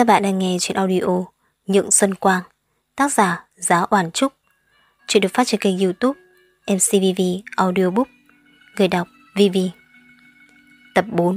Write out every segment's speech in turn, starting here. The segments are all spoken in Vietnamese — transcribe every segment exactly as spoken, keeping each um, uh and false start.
Các bạn đang nghe chuyện audio Nhượng Xuân Quang, tác giả Giá Oản Trúc. Chuyện được phát trên kênh YouTube em xê vê vê Audiobook. Người đọc Vivi. Tập bốn.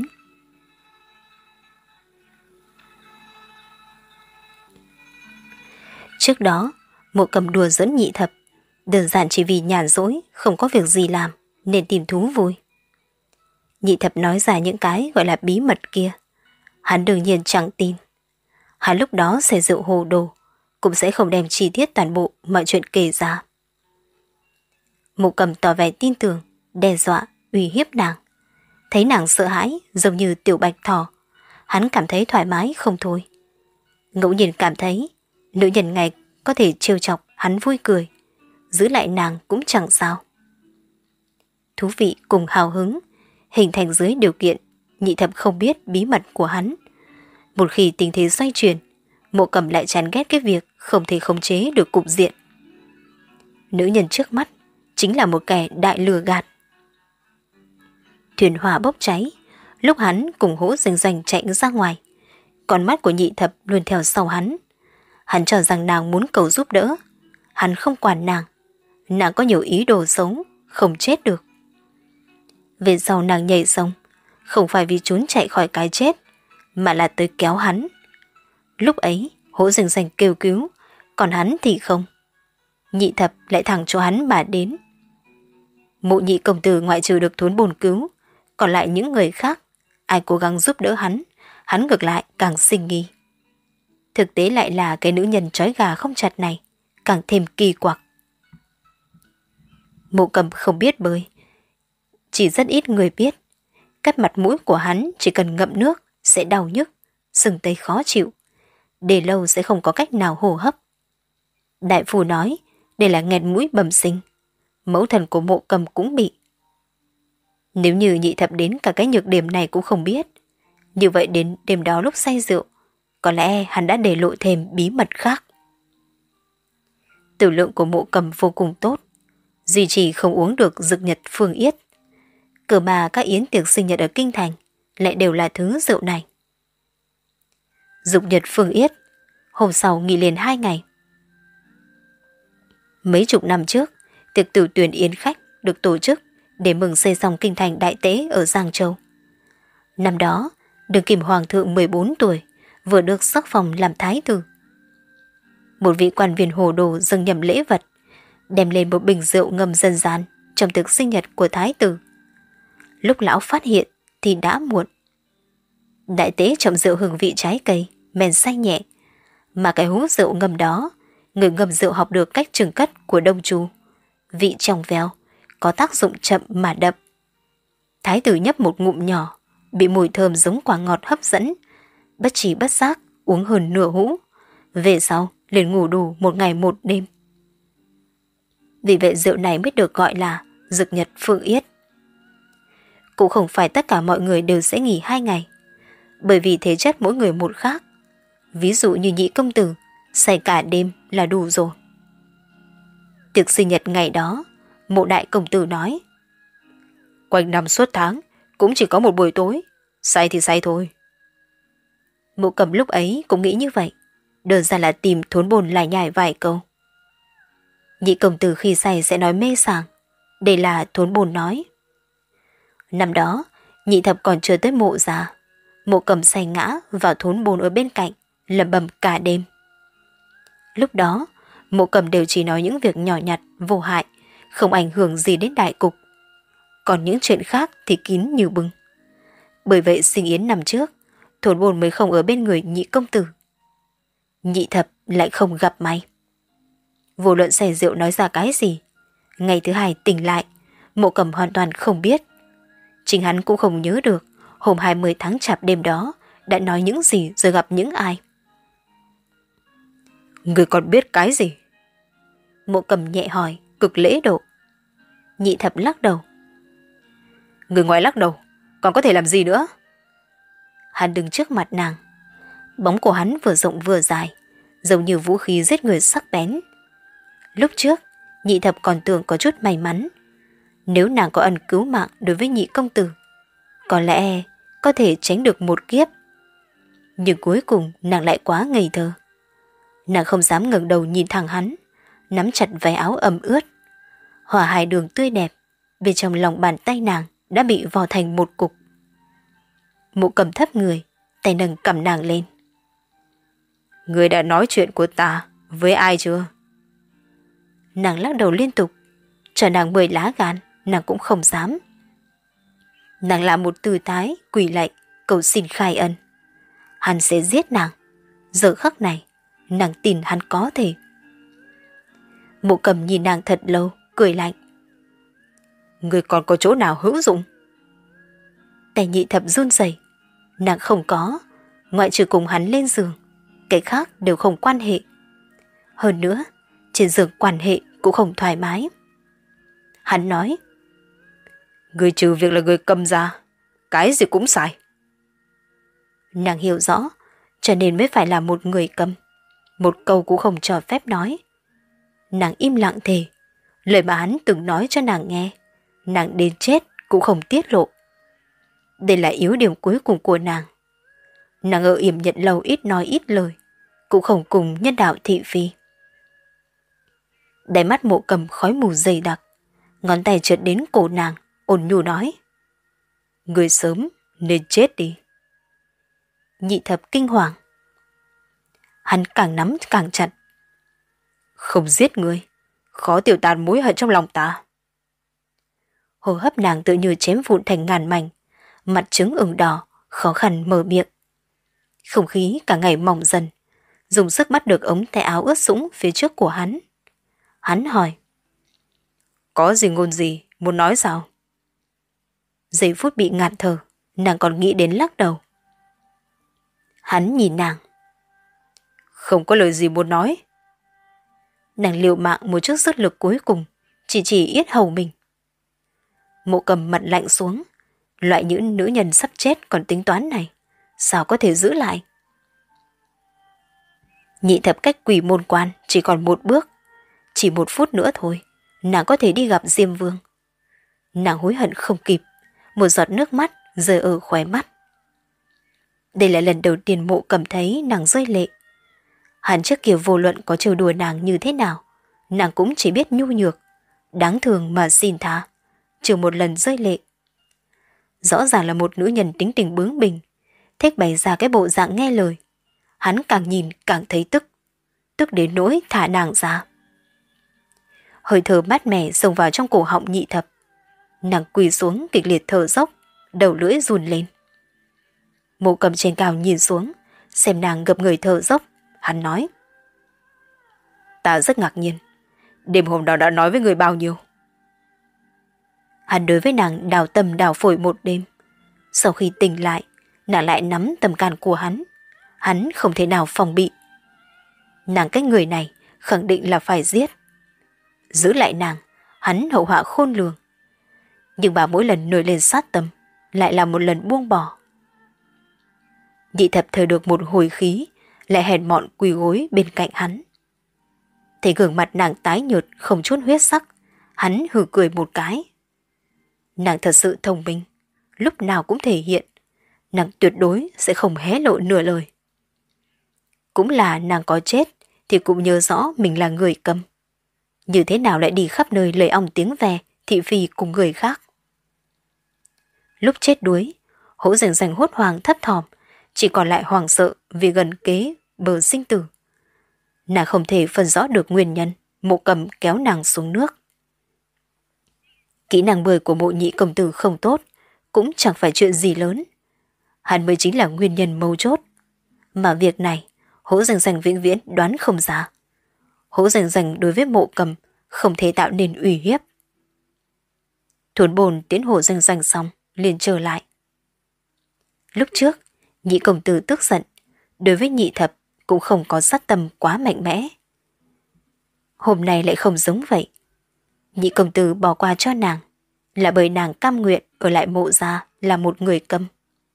Trước đó, Mộ Cầm đùa giỡn Nhị Thập, đơn giản chỉ vì nhàn rỗi, không có việc gì làm nên tìm thú vui. Nhị Thập nói ra những cái gọi là bí mật kia, hắn đương nhiên chẳng tin. Hắn lúc đó say rượu hồ đồ, cũng sẽ không đem chi tiết toàn bộ mọi chuyện kể ra. Mộ Cầm tỏ vẻ tin tưởng, đe dọa, uy hiếp nàng. Thấy nàng sợ hãi giống như tiểu bạch thỏ, hắn cảm thấy thoải mái không thôi. Ngẫu nhiên cảm thấy nữ nhân này có thể trêu chọc hắn vui cười, giữ lại nàng cũng chẳng sao. Thú vị cùng hào hứng hình thành dưới điều kiện Nhị Thập không biết bí mật của hắn. Một khi tình thế xoay chuyển, Mộ Cầm lại chán ghét cái việc không thể khống chế được cục diện. Nữ nhân trước mắt chính là một kẻ đại lừa gạt. Thuyền hỏa bốc cháy, lúc hắn cùng Hỗ Doanh Doanh chạy ra ngoài, con mắt của Nhị Thập luôn theo sau hắn. Hắn cho rằng nàng muốn cầu giúp đỡ, hắn không quản nàng. Nàng có nhiều ý đồ xấu, không chết được. Về sau nàng nhảy sông, không phải vì trốn chạy khỏi cái chết, mà là tới kéo hắn. Lúc ấy Hỗ Doanh Doanh kêu cứu, còn hắn thì không. Nhị Thập lại thẳng cho hắn mà đến. Mộ Nhị công tử ngoại trừ được Thốn Bồn cứu, còn lại những người khác, ai cố gắng giúp đỡ hắn, hắn ngược lại càng sinh nghi. Thực tế lại là cái nữ nhân trói gà không chặt này càng thêm kỳ quặc. Mộ Cầm không biết bơi, chỉ rất ít người biết. Cắt mặt mũi của hắn chỉ cần ngậm nước sẽ đau nhức, sưng tấy khó chịu, để lâu sẽ không có cách nào hô hấp. Đại phu nói đây là nghẹt mũi bẩm sinh, mẫu thần của Mộ Cầm cũng bị. Nếu như Nhị Thập đến cả cái nhược điểm này cũng không biết, như vậy đến đêm đó lúc say rượu, có lẽ hắn đã để lộ thêm bí mật khác. Tử lượng của Mộ Cầm vô cùng tốt, duy trì không uống được dược nhật phương yết. Cờ mà các yến tiệc sinh nhật ở Kinh Thành lại đều là thứ rượu này. Dục nhật phương yết, hôm sau nghỉ liền hai ngày. Mấy chục năm trước, tiệc tử tuyển yến khách được tổ chức để mừng xây xong Kinh Thành đại tế ở Giang Châu. Năm đó, Đương Kim Hoàng thượng mười bốn tuổi, vừa được sắc phong làm thái tử. Một vị quan viên hồ đồ dâng nhầm lễ vật, đem lên một bình rượu ngâm dân gian trong tiệc sinh nhật của thái tử. Lúc lão phát hiện thì đã muộn. Đại tế trộm rượu hương vị trái cây, men say nhẹ, mà cái hũ rượu ngâm đó, người ngâm rượu học được cách trừng cất của Đông Chu, vị trong veo, có tác dụng chậm mà đậm. Thái tử nhấp một ngụm nhỏ, bị mùi thơm giống quả ngọt hấp dẫn, bất trí bất giác uống hơn nửa hũ, về sau liền ngủ đủ một ngày một đêm. Vì vậy rượu này mới được gọi là dược nhật phương yết. Cũng không phải tất cả mọi người đều sẽ nghỉ hai ngày, bởi vì thể chất mỗi người một khác. Ví dụ như Nhị công tử, say cả đêm là đủ rồi. Tiệc sinh nhật ngày đó, Mộ đại công tử nói: quanh năm suốt tháng cũng chỉ có một buổi tối, say thì say thôi. Mộ Cầm lúc ấy cũng nghĩ như vậy, đơn giản là tìm Thốn Bồn lải nhải vài câu. Nhị công tử khi say sẽ nói mê sảng, đây là Thốn Bồn nói. Năm đó, Nhị Thập còn chưa tới mộ già, Mộ Cầm say ngã vào Thốn Bồn ở bên cạnh, lẩm bẩm cả đêm. Lúc đó, Mộ Cầm đều chỉ nói những việc nhỏ nhặt, vô hại, không ảnh hưởng gì đến đại cục. Còn những chuyện khác thì kín như bưng. Bởi vậy sinh yến năm trước, Thốn Bồn mới không ở bên người Nhị công tử. Nhị Thập lại không gặp may. Vô luận say rượu nói ra cái gì, ngày thứ hai tỉnh lại, Mộ Cầm hoàn toàn không biết. Chính hắn cũng không nhớ được hôm hai mươi tháng chạp đêm đó đã nói những gì rồi gặp những ai. Người còn biết cái gì? Mộ Cầm nhẹ hỏi, cực lễ độ. Nhị Thập lắc đầu. Người ngoài lắc đầu, còn có thể làm gì nữa? Hắn đứng trước mặt nàng. Bóng của hắn vừa rộng vừa dài, giống như vũ khí giết người sắc bén. Lúc trước, Nhị Thập còn tưởng có chút may mắn. Nếu nàng có ân cứu mạng đối với Nhị công tử, có lẽ có thể tránh được một kiếp. Nhưng cuối cùng nàng lại quá ngây thơ. Nàng không dám ngẩng đầu nhìn thẳng hắn, nắm chặt váy áo ẩm ướt. Hỏa hài đường tươi đẹp, bên trong lòng bàn tay nàng đã bị vò thành một cục. Mộ Cầm thấp người, tay nâng cầm nàng lên. Người đã nói chuyện của ta với ai chưa? Nàng lắc đầu liên tục, cho nàng mười lá gan, nàng cũng không dám. Nàng làm một tư thái quỳ lạy, cầu xin khai ân. Hắn sẽ giết nàng. Giờ khắc này, nàng tin hắn có thể. Mộ Cầm nhìn nàng thật lâu, cười lạnh. Người còn có chỗ nào hữu dụng? Tay Nhị Thập run rẩy. Nàng không có, ngoại trừ cùng hắn lên giường, cái khác đều không quan hệ. Hơn nữa, trên giường quan hệ cũng không thoải mái. Hắn nói, người trừ việc là người Cầm ra, cái gì cũng sai. Nàng hiểu rõ, cho nên mới phải là một người Cầm. Một câu cũng không cho phép nói. Nàng im lặng thề, lời mà hắn từng nói cho nàng nghe, nàng đến chết cũng không tiết lộ. Đây là yếu điểm cuối cùng của nàng. Nàng ở yểm nhận lâu ít nói ít lời, cũng không cùng nhân đạo thị phi. Đáy mắt Mộ Cầm khói mù dày đặc, ngón tay trượt đến cổ nàng, ôn nhu nói. Người sớm nên chết đi. Nhị Thập kinh hoàng. Hắn càng nắm càng chặt. Không giết người, khó tiêu tan mối hận trong lòng ta. Hô hấp nàng tự như chém vụn thành ngàn mảnh, mặt trứng ửng đỏ, khó khăn mở miệng. Không khí cả ngày mỏng dần, dùng sức bắt được ống tay áo ướt sũng phía trước của hắn. Hắn hỏi. Có gì ngôn gì, muốn nói sao? Giây phút bị ngạt thở, nàng còn nghĩ đến lắc đầu. Hắn nhìn nàng. Không có lời gì muốn nói. Nàng liều mạng một chút sức lực cuối cùng, chỉ chỉ yết hầu mình. Mộ Cầm mặt lạnh xuống, loại những nữ nhân sắp chết còn tính toán này, sao có thể giữ lại? Nhị Thập cách quỷ môn quan chỉ còn một bước, chỉ một phút nữa thôi, nàng có thể đi gặp Diêm Vương. Nàng hối hận không kịp, một giọt nước mắt rơi ở khóe mắt. Đây là lần đầu tiên Mộ Cầm thấy nàng rơi lệ. Hắn trước kia vô luận có trêu đùa nàng như thế nào, nàng cũng chỉ biết nhu nhược, đáng thương mà xin tha, chưa một lần rơi lệ. Rõ ràng là một nữ nhân tính tình bướng bỉnh, thích bày ra cái bộ dạng nghe lời. Hắn càng nhìn càng thấy tức, tức đến nỗi thả nàng ra. Hơi thở mát mẻ xông vào trong cổ họng Nhị Thập. Nàng quỳ xuống kịch liệt thở dốc, đầu lưỡi run lên. Mộ Cầm trên cao nhìn xuống, xem nàng gập người thở dốc, hắn nói. Ta rất ngạc nhiên, đêm hôm đó đã nói với người bao nhiêu? Hắn đối với nàng đào tâm đào phổi một đêm. Sau khi tỉnh lại, nàng lại nắm tâm can của hắn. Hắn không thể nào phòng bị. Nàng cái người này khẳng định là phải giết. Giữ lại nàng, hắn hậu họa khôn lường. Nhưng bà mỗi lần nổi lên sát tâm, lại là một lần buông bỏ. Nhị Thập thở được một hồi khí, lại hèn mọn quỳ gối bên cạnh hắn. Thấy gương mặt nàng tái nhợt không chút huyết sắc, hắn hừ cười một cái. Nàng thật sự thông minh, lúc nào cũng thể hiện, nàng tuyệt đối sẽ không hé lộ nửa lời. Cũng là nàng có chết thì cũng nhớ rõ mình là người Cầm. Như thế nào lại đi khắp nơi lời ong tiếng ve, thị phi cùng người khác. Lúc chết đuối, Hỗ Rành Rành hốt hoảng thấp thỏm, chỉ còn lại hoảng sợ vì gần kế bờ sinh tử. Nàng không thể phân rõ được nguyên nhân, Mộ Cầm kéo nàng xuống nước. Kỹ năng bơi của Mộ Nhị công tử không tốt, cũng chẳng phải chuyện gì lớn. Hắn mới chính là nguyên nhân mấu chốt. Mà việc này, Hỗ Rành Rành vĩnh viễn đoán không ra. Hỗ Rành Rành đối với Mộ Cầm không thể tạo nên uy hiếp. Thuần bồn tiến Hỗ Rành Rành xong, liền trở lại. Lúc trước, Nhị công tử tức giận, đối với Nhị Thập cũng không có sát tâm quá mạnh mẽ. Hôm nay lại không giống vậy. Nhị công tử bỏ qua cho nàng, là bởi nàng cam nguyện ở lại Mộ gia là một người Câm.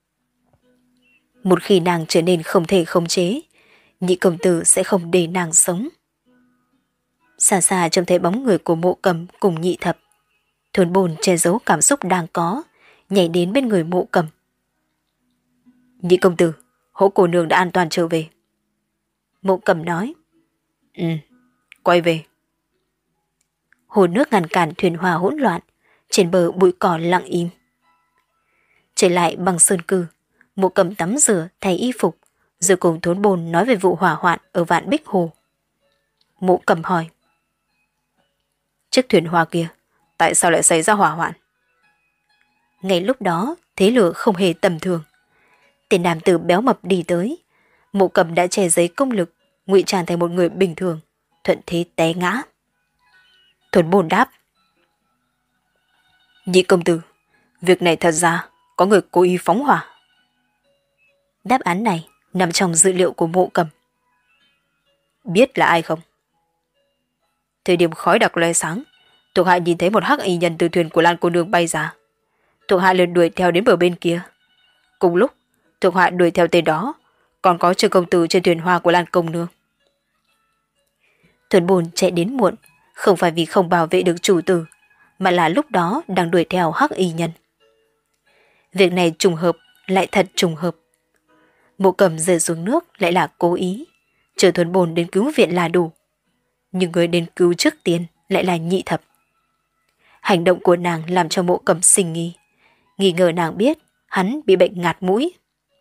Một khi nàng trở nên không thể khống chế, Nhị công tử sẽ không để nàng sống. Xa xa trông thấy bóng người của Mộ Cầm cùng Nhị Thập. Thuần bồn che giấu cảm xúc đang có, nhảy đến bên người Mộ Cầm. Nhị công tử, Hỗ cô nương đã an toàn trở về. Mộ Cầm nói. Ừ, quay về. Hồ nước ngăn cản thuyền hoa hỗn loạn, trên bờ bụi cỏ lặng im. Trở lại bằng sơn cư, Mộ Cầm tắm rửa thay y phục, rồi cùng Thốn Bồn nói về vụ hỏa hoạn ở Vạn Bích Hồ. Mộ Cầm hỏi. Chiếc thuyền hoa kia, tại sao lại xảy ra hỏa hoạn? Ngay lúc đó, thế lửa không hề tầm thường. Tên nam tử béo mập đi tới. Mộ Cầm đã che giấy công lực, ngụy trang thành một người bình thường, thuận thế té ngã. Thốn Bồn đáp. Nhị công tử, việc này thật ra có người cố ý phóng hỏa. Đáp án này nằm trong dữ liệu của Mộ Cầm. Biết là ai không? Thời điểm khói đặc lóe sáng, thuộc hạ nhìn thấy một hắc y nhân từ thuyền của Lan cô nương bay ra. Thuộc hạ liền đuổi theo đến bờ bên kia. Cùng lúc, thuộc hạ đuổi theo tên đó, còn có Trương công tử trên thuyền hoa của Lan công nương. Thốn Bồn chạy đến muộn, không phải vì không bảo vệ được chủ tử, mà là lúc đó đang đuổi theo hắc y nhân. Việc này trùng hợp, lại thật trùng hợp. Mộ Cầm rơi xuống nước lại là cố ý, chờ Thốn Bồn đến cứu viện là đủ. Nhưng người đến cứu trước tiên lại là Nhị Thập. Hành động của nàng làm cho Mộ Cầm sinh nghi, nghi ngờ nàng biết hắn bị bệnh ngạt mũi.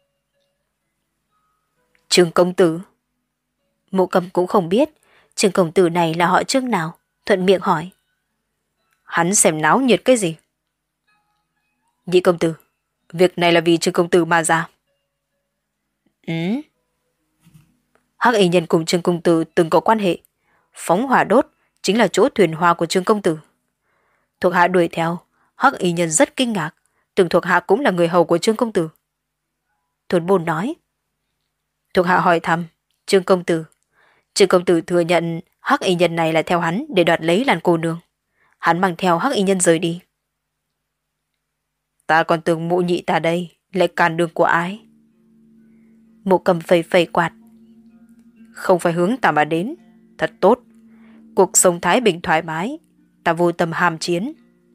Trương công tử. Mộ Cầm cũng không biết Trương công tử này là họ Trương nào, thuận miệng hỏi. Hắn xem náo nhiệt cái gì? Nhị công tử, việc này là vì Trương công tử mà ra. Ừ. Hắc y nhân cùng Trương công tử từng có quan hệ, phóng hỏa đốt chính là chỗ thuyền hoa của Trương công tử. Thuộc hạ đuổi theo, hắc y nhân rất kinh ngạc, tưởng thuộc hạ cũng là người hầu của Trương công tử. Thốn Bồn nói. Thuộc hạ hỏi thăm Trương công tử. Trương công tử thừa nhận hắc y nhân này là theo hắn để đoạt lấy Lan cô nương. Hắn mang theo hắc y nhân rời đi. Ta còn tưởng Mộ nhị ta đây lại cản đường của ai? Mộ Cầm phẩy phẩy quạt. Không phải hướng ta mà đến, thật tốt. Cuộc sống thái bình thoải mái, ta vô tâm ham chiến.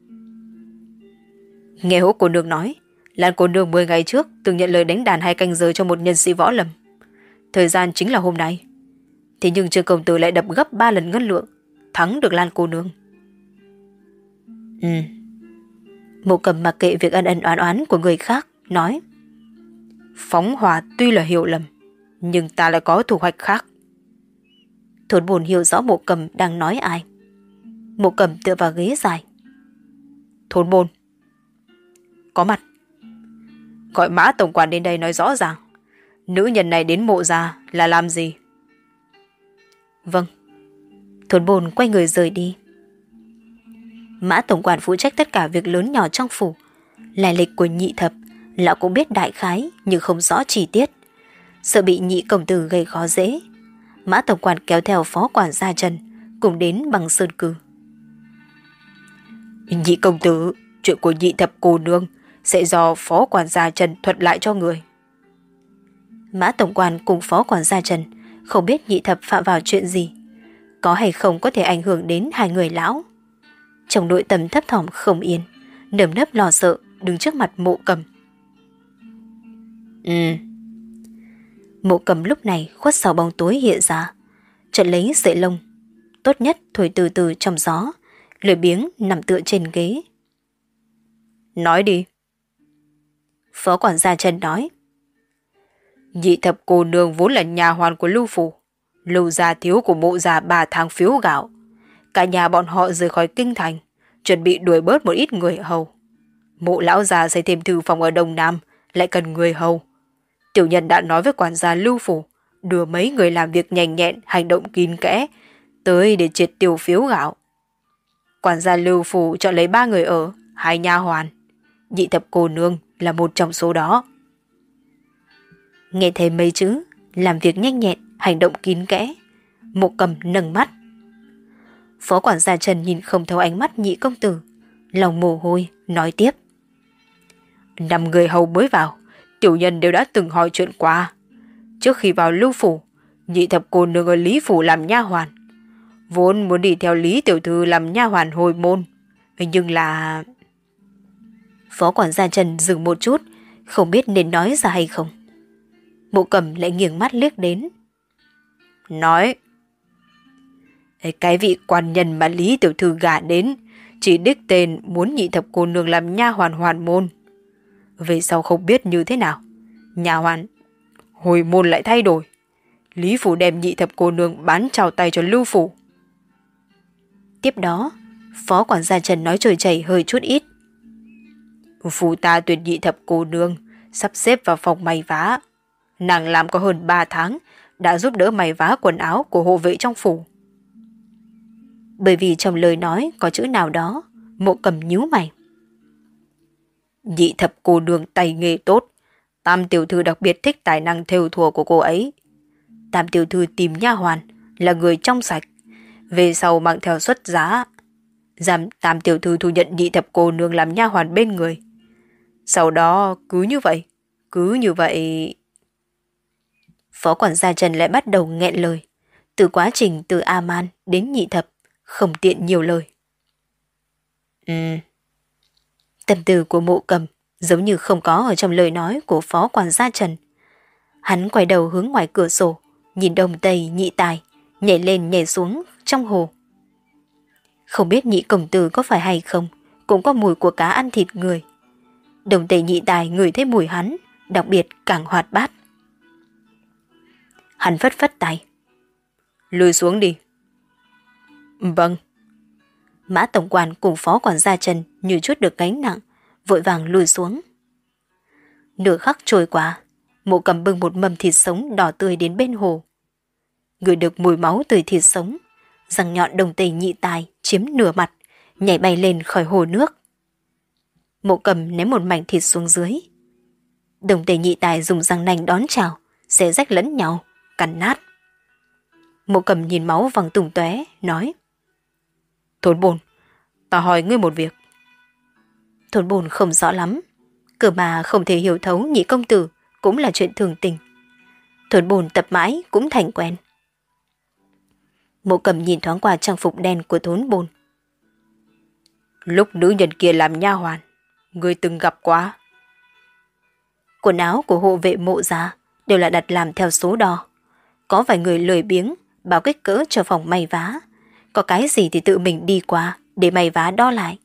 Nghe Hỗ cô nương nói, Lan cô nương mười ngày trước từng nhận lời đánh đàn hai canh giờ cho một nhân sĩ võ lâm. Thời gian chính là hôm nay. Thế nhưng Trương công tử lại đập gấp ba lần ngân lượng, thắng được Lan cô nương. Ừ. Mộ Cầm mặc kệ việc ân ân oán oán của người khác, nói. Phóng hỏa tuy là hiểu lầm, nhưng ta lại có thủ hoạch khác. Thốn Bồn hiểu rõ Mộ Cầm đang nói ai. Mộ Cầm tựa vào ghế dài. Thốn Bồn. Có mặt. Gọi Mã tổng quản đến đây nói rõ ràng. Nữ nhân này đến Mộ gia là làm gì? Vâng. Thốn Bồn quay người rời đi. Mã tổng quản phụ trách tất cả việc lớn nhỏ trong phủ. Lai lịch của Nhị Thập lão cũng biết đại khái nhưng không rõ chi tiết. Sợ bị Nhị công tử gây khó dễ, Mã tổng quản kéo theo phó quản gia Trần cùng đến bằng sơn cư. Nhị công tử, chuyện của Nhị Thập cô nương sẽ do phó quản gia Trần thuật lại cho người. Mã tổng quản cùng phó quản gia Trần không biết Nhị Thập phạm vào chuyện gì, có hay không có thể ảnh hưởng đến hai người lão. Trong nội tâm thấp thỏm không yên, nơm nớp lo sợ đứng trước mặt Mộ Cầm. Ừ. Mộ Cầm lúc này khuất sau bóng tối hiện ra, chợt lấy sợi lông tốt nhất thổi từ từ trong gió, lười biếng nằm tựa trên ghế. Nói đi. Phó quản gia Trần nói. Nhị Thập cô nương vốn là nhà hoàn của Lưu phủ, Lưu gia thiếu của Mộ gia ba tháng phiếu gạo. Cả nhà bọn họ rời khỏi kinh thành, chuẩn bị đuổi bớt một ít người hầu. Mộ lão già xây thêm thư phòng ở Đông Nam, lại cần người hầu. Tiểu nhân đã nói với quản gia Lưu phủ, đưa mấy người làm việc nhanh nhẹn, hành động kín kẽ, tới để triệt tiêu phiếu gạo. Quản gia Lưu phủ chọn lấy ba người ở, hai nha hoàn. Nhị Thập cô nương là một trong số đó. Nghe thấy mấy chữ, làm việc nhanh nhẹn, hành động kín kẽ, Mộ Cầm nâng mắt. Phó quản gia Trần nhìn không thấu ánh mắt Nhị công tử, lòng mồ hôi, nói tiếp. Năm người hầu mới vào, tiểu nhân đều đã từng hỏi chuyện qua. Trước khi vào Lưu phủ, Nhị Thập cô nương ở Lý phủ làm nha hoàn, vốn muốn đi theo Lý tiểu thư làm nha hoàn hồi môn, nhưng là... Phó quản gia Trần dừng một chút, không biết nên nói ra hay không. Mộ Cầm lại nghiêng mắt liếc đến. Nói, cái vị quan nhân mà Lý tiểu thư gả đến chỉ đích tên muốn nhị thập cô nương làm nha hoàn hoàn môn. Về sau không biết như thế nào, nha hoàn hồi môn lại thay đổi. Lý phủ đem nhị thập cô nương bán trao tay cho Lưu phủ. Tiếp đó, phó quản gia Trần nói trôi chảy hơi chút ít. Phủ ta tuyển nhị thập cô nương sắp xếp vào phòng may vá. Nàng làm có hơn ba tháng, đã giúp đỡ may vá quần áo của hộ vệ trong phủ. Bởi vì trong lời nói có chữ nào đó, Mộ Cầm nhíu mày. Nhị thập cô nương tay nghề tốt, Tam tiểu thư đặc biệt thích tài năng thêu thùa của cô ấy. Tam tiểu thư tìm nha hoàn là người trong sạch, về sau mang theo xuất giá, giảm Tam tiểu thư thu nhận nhị thập cô nương làm nha hoàn bên người. Sau đó cứ như vậy, cứ như vậy. Phó quản gia Trần lại bắt đầu nghẹn lời. Từ quá trình từ A-man đến nhị thập, không tiện nhiều lời. Ừ. Tâm tư của Mộ Cầm giống như không có ở trong lời nói của phó quản gia Trần. Hắn quay đầu hướng ngoài cửa sổ, nhìn Đông Tây nhị tài, nhảy lên nhảy xuống trong hồ. Không biết nhị công tử có phải hay không, cũng có mùi của cá ăn thịt người. Đông Tây nhị tài ngửi thấy mùi hắn, đặc biệt càng hoạt bát. Hắn phất phất tay. Lùi xuống đi. Vâng. Mã tổng quản cùng phó quản gia Trần như chút được gánh nặng, vội vàng lùi xuống. Nửa khắc trôi qua, Mộ Cầm bưng một mâm thịt sống đỏ tươi đến bên hồ. Ngửi được mùi máu từ thịt sống, răng nhọn Đông Tây nhị tài chiếm nửa mặt, nhảy bay lên khỏi hồ nước. Mộ Cầm ném một mảnh thịt xuống dưới. Đông Tây nhị tài dùng răng nanh đón chào, xé rách lẫn nhau, cắn nát. Mộ Cầm nhìn máu văng tung tóe, nói: Thốn Bồn, ta hỏi ngươi một việc. Thốn Bồn không rõ lắm, cơ mà không thể hiểu thấu nhị công tử cũng là chuyện thường tình. Thốn Bồn tập mãi cũng thành quen. Mộ Cầm nhìn thoáng qua trang phục đen của Thốn Bồn. Lúc nữ nhân kia làm nha hoàn, ngươi từng gặp qua? Quần áo của hộ vệ Mộ gia đều là đặt làm theo số đo. Có vài người lười biếng báo kích cỡ cho phòng may vá, có cái gì thì tự mình đi qua để may vá đo lại.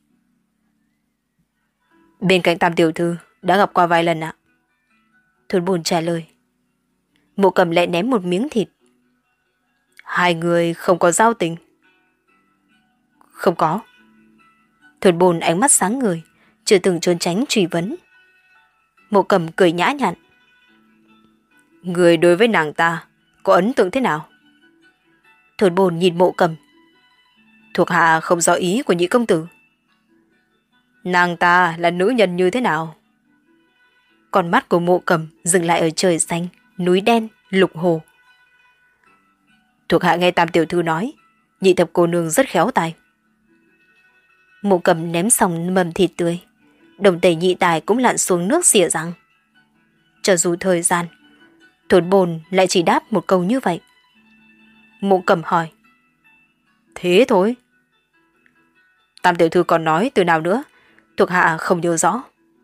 Bên cạnh Tam tiểu thư đã gặp qua vài lần ạ. Thốn Bồn trả lời. Mộ Cầm lại ném một miếng thịt. Hai người không có giao tình? Không có. Thốn Bồn ánh mắt sáng ngời, chưa từng trốn tránh truy vấn. Mộ Cầm cười nhã nhặn. Người đối với nàng ta có ấn tượng thế nào? Thốn Bồn nhìn Mộ Cầm. Thuộc hạ không rõ ý của nhị công tử. Nàng ta là nữ nhân như thế nào? Con mắt của Mộ Cầm dừng lại ở trời xanh, núi đen, lục hồ. Thuộc hạ nghe Tam tiểu thư nói, nhị thập cô nương rất khéo tay. Mộ Cầm ném xong mầm thịt tươi, Đồng Tây nhị tài cũng lặn xuống nước xỉa răng. Cho dù thời gian, Thốn Bồn lại chỉ đáp một câu như vậy. Mộ Cầm hỏi. Thế thôi. Tam tiểu thư còn nói từ nào nữa, thuộc hạ không nhớ rõ.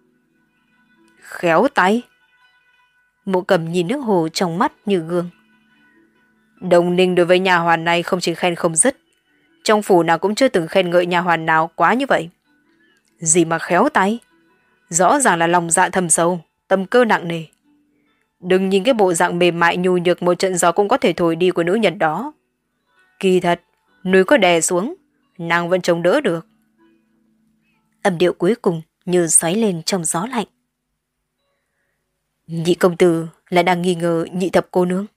Khéo tay. Mộ Cầm nhìn nước hồ trong mắt như gương. Đồng Ninh đối với nhà hoàn này không chỉ khen không dứt, trong phủ nào cũng chưa từng khen ngợi nhà hoàn nào quá như vậy. Gì mà khéo tay, rõ ràng là lòng dạ thâm sâu, tâm cơ nặng nề. Đừng nhìn cái bộ dạng mềm mại nhu nhược một trận gió cũng có thể thổi đi của nữ nhân đó. Kỳ thật, núi có đè xuống, nàng vẫn chống đỡ được. Âm điệu cuối cùng như xoáy lên trong gió lạnh. Nhị công tử lại đang nghi ngờ nhị thập cô nương.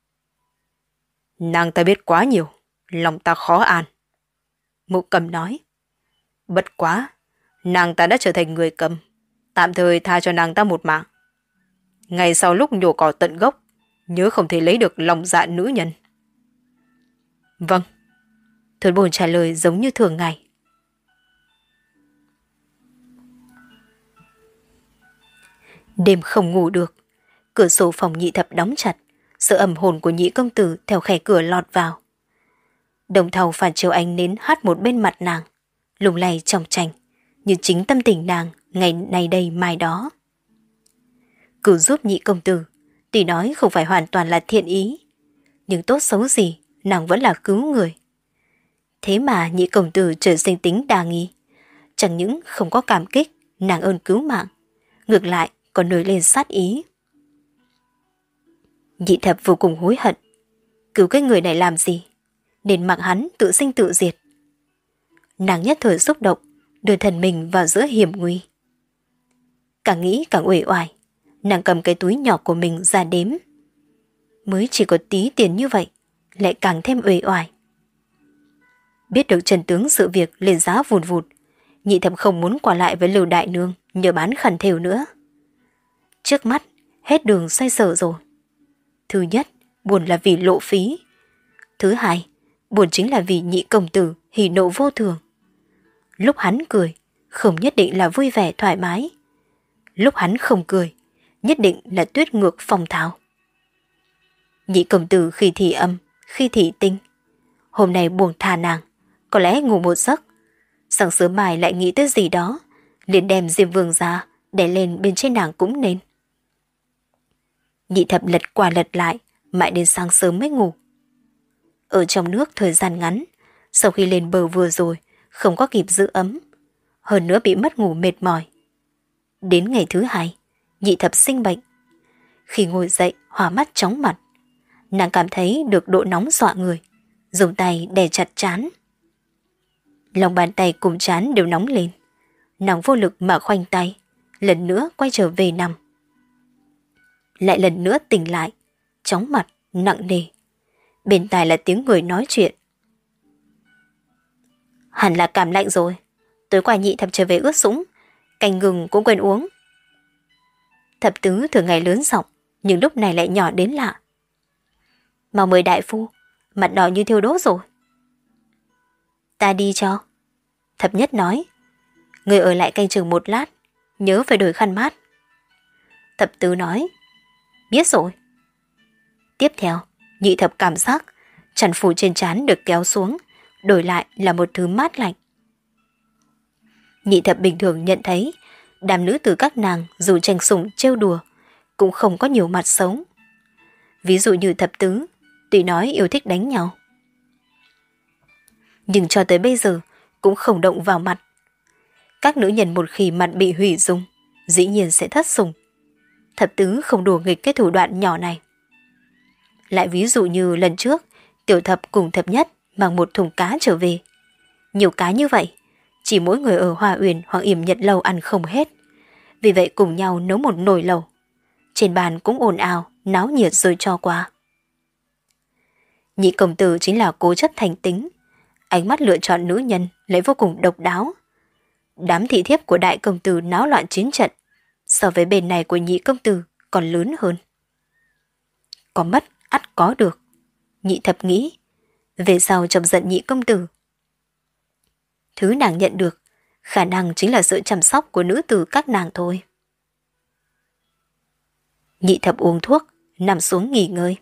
Nàng ta biết quá nhiều, lòng ta khó an. Mộ Cầm nói. Bất quá, nàng ta đã trở thành người cầm, tạm thời tha cho nàng ta một mạng. Ngày sau lúc nhổ cỏ tận gốc, nhớ không thể lấy được lòng dạ nữ nhân. Vâng. Thốn Bồn trả lời giống như thường ngày. Đêm không ngủ được, cửa sổ phòng nhị thập đóng chặt, sợ âm hồn của nhị công tử theo khe cửa lọt vào. Đồng thau phản chiếu ánh nến hát một bên mặt nàng, lung lay trong tranh, như chính tâm tình nàng ngày nay đây mai đó. Cứ giúp nhị công tử Tuy nói không phải hoàn toàn là thiện ý, nhưng tốt xấu gì nàng vẫn là cứu người. Thế mà nhị công tử trời sinh tính đa nghi, chẳng những không có cảm kích nàng ơn cứu mạng, ngược lại còn nổi lên sát ý. Nhị thập vô cùng hối hận, cứu cái người này làm gì, nên mặc hắn tự sinh tự diệt. Nàng nhất thời xúc động, đưa thần mình vào giữa hiểm nguy. Càng nghĩ càng uể oải, nàng cầm cái túi nhỏ của mình ra đếm. Mới chỉ có tí tiền như vậy, lại càng thêm uể oải. Biết được chân tướng sự việc lên giá vùn vụt, nhị thập không muốn qua lại với Lưu đại nương nhờ bán khăn thêu nữa. Trước mắt hết đường xoay sở rồi. Thứ nhất, buồn là vì lộ phí. Thứ hai, buồn chính là vì nhị công tử hỉ nộ vô thường. Lúc hắn cười, không nhất định là vui vẻ thoải mái. Lúc hắn không cười, nhất định là tuyết ngược phong tháo. Nhị công tử khi thì âm, khi thì tinh. Hôm nay buồn thà nàng, có lẽ ngủ một giấc. Sáng sớm mai lại nghĩ tới gì đó, liền đem Diêm Vương ra, để lên bên trên nàng cũng nên. Nhị thập lật qua lật lại, mãi đến sáng sớm mới ngủ. Ở trong nước thời gian ngắn, sau khi lên bờ vừa rồi, không có kịp giữ ấm. Hơn nữa bị mất ngủ mệt mỏi. Đến ngày thứ hai, nhị thập sinh bệnh. Khi ngồi dậy, hoa mắt chóng mặt. Nàng cảm thấy được độ nóng dọa người, dùng tay đè chặt trán. Lòng bàn tay cùng trán đều nóng lên. Nàng vô lực mà khoanh tay, lần nữa quay trở về nằm. Lại lần nữa tỉnh lại, chóng mặt, nặng nề. Bên tai là tiếng người nói chuyện. Hẳn là cảm lạnh rồi. Tối qua nhị thập trở về ướt sũng, canh gừng cũng quên uống. Thập tứ thường ngày lớn giọng, nhưng lúc này lại nhỏ đến lạ. Mau mời đại phu, mặt đỏ như thiêu đốt rồi. Ta đi cho. Thập nhất nói. Người ở lại canh chừng một lát, nhớ phải đổi khăn mát. Thập tứ nói. Biết rồi. Tiếp theo, nhị thập cảm giác chăn phủ trên trán được kéo xuống, đổi lại là một thứ mát lạnh. Nhị thập bình thường nhận thấy đám nữ tử các nàng dù tranh sủng trêu đùa cũng không có nhiều mặt sống. Ví dụ như thập tứ, tuy nói yêu thích đánh nhau, nhưng cho tới bây giờ cũng không động vào mặt. Các nữ nhân một khi mặt bị hủy dung, dĩ nhiên sẽ thất sủng. Thập tứ không đùa nghịch cái thủ đoạn nhỏ này. Lại ví dụ như lần trước, tiểu thập cùng thập nhất mang một thùng cá trở về. Nhiều cá như vậy, chỉ mỗi người ở Hoa Uyển hoặc Yểm Nhật Lầu ăn không hết. Vì vậy cùng nhau nấu một nồi lẩu. Trên bàn cũng ồn ào, náo nhiệt rồi cho qua. Nhị công tử chính là cố chấp thành tính. Ánh mắt lựa chọn nữ nhân lại vô cùng độc đáo. Đám thị thiếp của đại công tử náo loạn chiến trận, so với bên này của nhị công tử còn lớn hơn. Có mất, ắt có được. Nhị thập nghĩ, về sau chọc giận nhị công tử. Thứ nàng nhận được, khả năng chính là sự chăm sóc của nữ tử các nàng thôi. Nhị thập uống thuốc, nằm xuống nghỉ ngơi.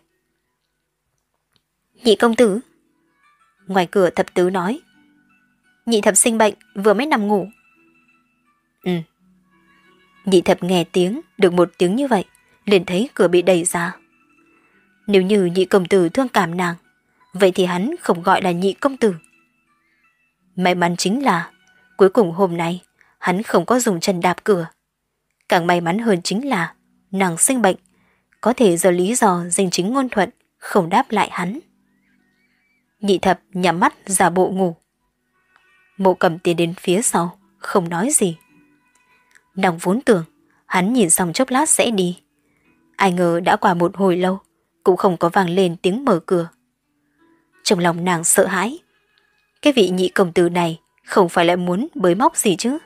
Nhị công tử. Ngoài cửa thập tứ nói. Nhị thập sinh bệnh, vừa mới nằm ngủ. Ừ. Nhị thập nghe tiếng, được một tiếng như vậy, liền thấy cửa bị đẩy ra. Nếu như nhị công tử thương cảm nàng, vậy thì hắn không gọi là nhị công tử. May mắn chính là, cuối cùng hôm nay, hắn không có dùng chân đạp cửa. Càng may mắn hơn chính là, nàng sinh bệnh, có thể do lý do danh chính ngôn thuận, không đáp lại hắn. Nhị thập nhắm mắt giả bộ ngủ. Mộ Cầm tiến đến phía sau, không nói gì. Nàng vốn tưởng, hắn nhìn xong chốc lát sẽ đi. Ai ngờ đã qua một hồi lâu, cũng không có vang lên tiếng mở cửa. Trong lòng nàng sợ hãi. Cái vị nhị công tử này không phải lại muốn bới móc gì chứ.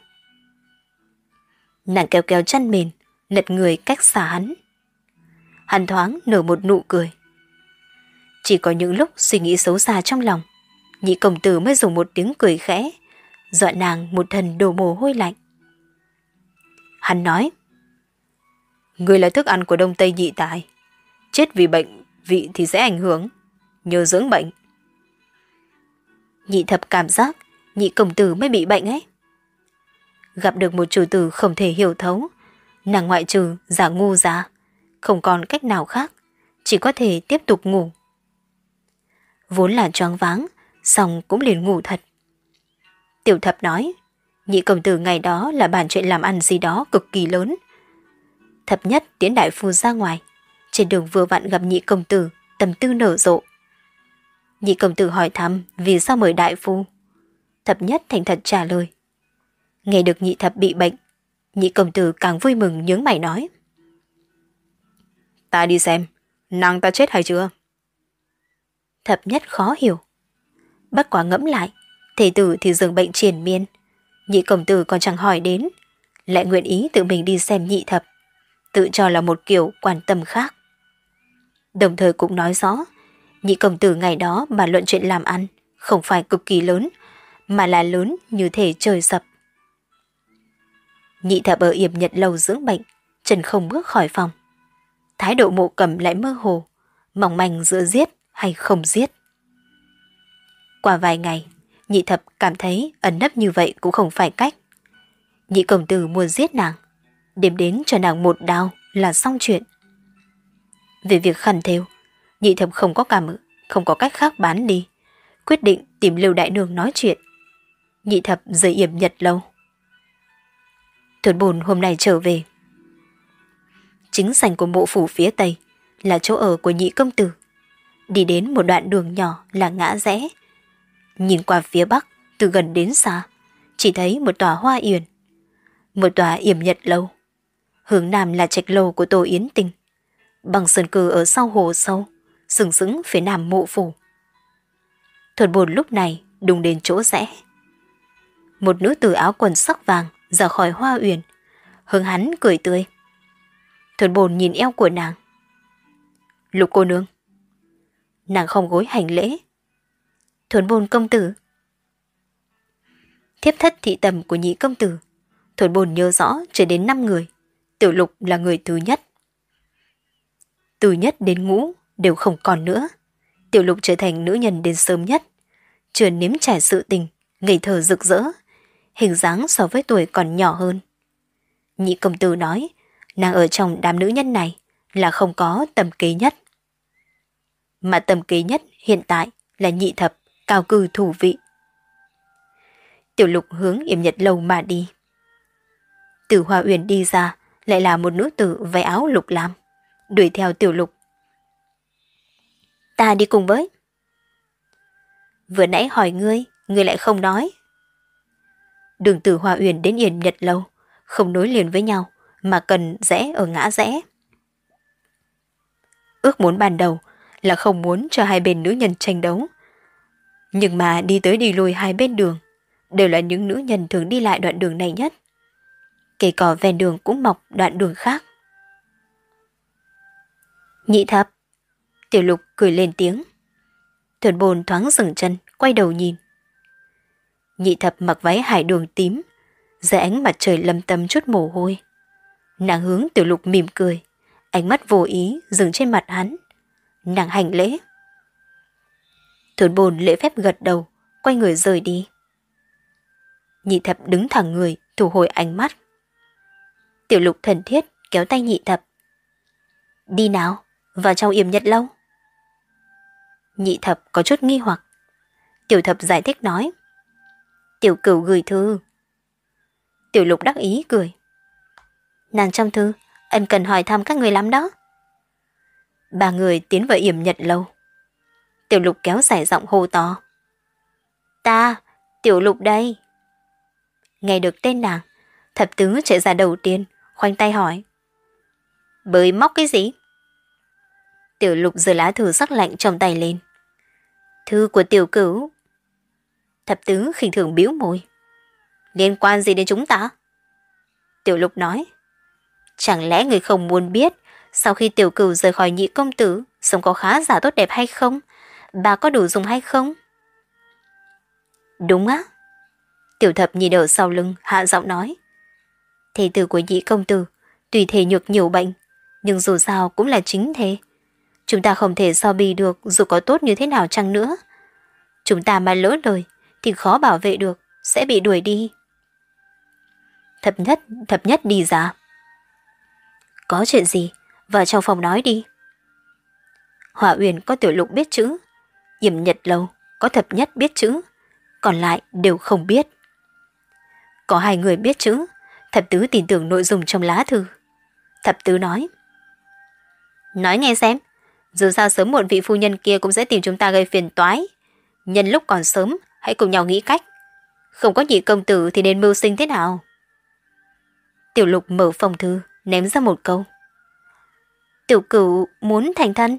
Nàng kéo kéo chăn mền, lật người cách xa hắn. Hắn thoáng nở một nụ cười. Chỉ có những lúc suy nghĩ xấu xa trong lòng, nhị công tử mới dùng một tiếng cười khẽ, dọa nàng một thân đổ mồ hôi lạnh. Hắn nói, người là thức ăn của Đông Tây nhị tài, chết vì bệnh, vị thì sẽ ảnh hưởng, nhờ dưỡng bệnh. Nhị thập cảm giác nhị công tử mới bị bệnh ấy. Gặp được một chủ tử không thể hiểu thấu, nàng ngoại trừ giả ngu ra, không còn cách nào khác, chỉ có thể tiếp tục ngủ. Vốn là choáng váng, xong cũng liền ngủ thật. Tiểu Thập nói, Nhị công tử ngày đó là bàn chuyện làm ăn gì đó cực kỳ lớn. Thập Nhất tiến đại phu ra ngoài, trên đường vừa vặn gặp Nhị công tử, tâm tư nở rộ. Nhị công tử hỏi thăm vì sao mời đại phu. Thập Nhất thành thật trả lời. Nghe được Nhị Thập bị bệnh, Nhị công tử càng vui mừng nhướng mày nói. Ta đi xem, nàng ta chết hay chưa? Thập Nhất khó hiểu. Bất quá ngẫm lại, thể tử thì giường bệnh triền miên, Nhị công tử còn chẳng hỏi đến, lại nguyện ý tự mình đi xem Nhị Thập, tự cho là một kiểu quan tâm khác. Đồng thời cũng nói rõ, Nhị công tử ngày đó mà luận chuyện làm ăn không phải cực kỳ lớn, mà là lớn như thể trời sập. Nhị Thập ở Yểm Nhật lâu dưỡng bệnh, chân không bước khỏi phòng. Thái độ Mộ Cầm lại mơ hồ, mỏng manh giữa giết hay không giết. Qua vài ngày, Nhị Thập cảm thấy ẩn nấp như vậy cũng không phải cách. Nhị công tử muốn giết nàng, đêm đến cho nàng một đao là xong chuyện. Về việc khăn thêu, Nhị Thập không có cảm không có cách khác bán đi, quyết định tìm Lưu đại nương nói chuyện. Nhị Thập rời Yểm Nhật lâu. Thuần Bồn hôm nay trở về. Chính sảnh của mộ phủ phía tây là chỗ ở của Nhị công tử. Đi đến một đoạn đường nhỏ là ngã rẽ. Nhìn qua phía bắc, từ gần đến xa, chỉ thấy một tòa hoa yển, một tòa Yểm Nhật lâu. Hướng nam là trạch lầu của Tô Yến Tình, bằng sơn cư ở sau hồ sâu, sừng sững phía nam mộ phủ. Thuần Bồn lúc này đùng đến chỗ rẽ. Một nữ tử áo quần sắc vàng ra khỏi hoa uyển, hướng hắn cười tươi. Thuần Bồn nhìn eo của nàng. Lục cô nương. Nàng không gối hành lễ. Thuần Bồn công tử. Thiếp thất thị tầm của Nhị công tử, Thuần Bồn nhớ rõ chưa đến năm người, Tiểu Lục là người thứ nhất. Từ nhất đến ngũ đều không còn nữa. Tiểu Lục trở thành nữ nhân đến sớm nhất, chưa nếm trải sự tình, ngây thơ rực rỡ, hình dáng so với tuổi còn nhỏ hơn. Nhị công tử nói, nàng ở trong đám nữ nhân này là không có tầm kế nhất. Mà tầm kế nhất hiện tại là Nhị Thập, cao cư thủ vị. Tiểu Lục hướng Yểm Nhật lâu mà đi. Từ Hoa Uyển đi ra, lại là một nữ tử váy áo lục lam, đuổi theo Tiểu Lục. Ta đi cùng với. Vừa nãy hỏi ngươi, ngươi lại không nói. Đường từ Hoa Uyển đến Yểm Nhật lâu không nối liền với nhau, mà cần rẽ ở ngã rẽ. Ước muốn ban đầu là không muốn cho hai bên nữ nhân tranh đấu, nhưng mà đi tới đi lui hai bên đường đều là những nữ nhân thường đi lại đoạn đường này nhất. Cây cỏ ven đường cũng mọc đoạn đường khác. Nhị Thập. Tiểu Lục cười lên tiếng. Thuần Bồn thoáng dừng chân, quay đầu nhìn. Nhị Thập mặc váy hải đường tím, dưới ánh mặt trời lấm tấm chút mồ hôi. Nàng hướng Tiểu Lục mỉm cười, ánh mắt vô ý dừng trên mặt hắn. Nàng hành lễ. Thuần Bồn lễ phép gật đầu, quay người rời đi. Nhị Thập đứng thẳng người, thu hồi ánh mắt. Tiểu Lục thân thiết kéo tay Nhị Thập. Đi nào, vào trong Yểm Nhật lâu. Nhị Thập có chút nghi hoặc. Tiểu Thập giải thích nói. Tiểu Cửu gửi thư. Tiểu Lục đắc ý cười. Nàng trong thư, ân cần hỏi thăm các người lắm đó. Ba người tiến vào Yểm Nhật lâu. Tiểu Lục kéo dài giọng hô to. Ta, Tiểu Lục đây. Nghe được tên nàng, Thập Tứ chạy ra đầu tiên, khoanh tay hỏi. Bới móc cái gì? Tiểu Lục giơ lá thư sắc lạnh trong tay lên. Thư của Tiểu Cửu. Thập Tứ khinh thường bĩu môi. Liên quan gì đến chúng ta? Tiểu Lục nói. Chẳng lẽ người không muốn biết sau khi Tiểu Cửu rời khỏi Nhị công tử, sống có khá giả tốt đẹp hay không? Bà có đủ dùng hay không? Đúng á. Tiểu Thập nhìn ở sau lưng, hạ giọng nói. Thê tử của Nhị công tử, tùy thể nhược nhiều bệnh, nhưng dù sao cũng là chính thế. Chúng ta không thể so bì được dù có tốt như thế nào chăng nữa. Chúng ta mà lỡ lời thì khó bảo vệ được, sẽ bị đuổi đi. Thập nhất, thập nhất đi ra. Có chuyện gì? vào trong phòng nói đi. Hỏa Uyển có Tiểu Lục biết chữ, Yểm Nhật Lâu có Thập Nhất biết chữ, còn lại đều không biết. Có hai người biết chữ, Thập Tứ tin tưởng nội dung trong lá thư. Thập Tứ nói: Nói nghe xem, dù sao sớm muộn vị phu nhân kia cũng sẽ tìm chúng ta gây phiền toái. Nhân lúc còn sớm, hãy cùng nhau nghĩ cách. Không có Nhị công tử thì nên mưu sinh thế nào? Tiểu Lục mở phòng thư, ném ra một câu: Tiểu Cửu muốn thành thân.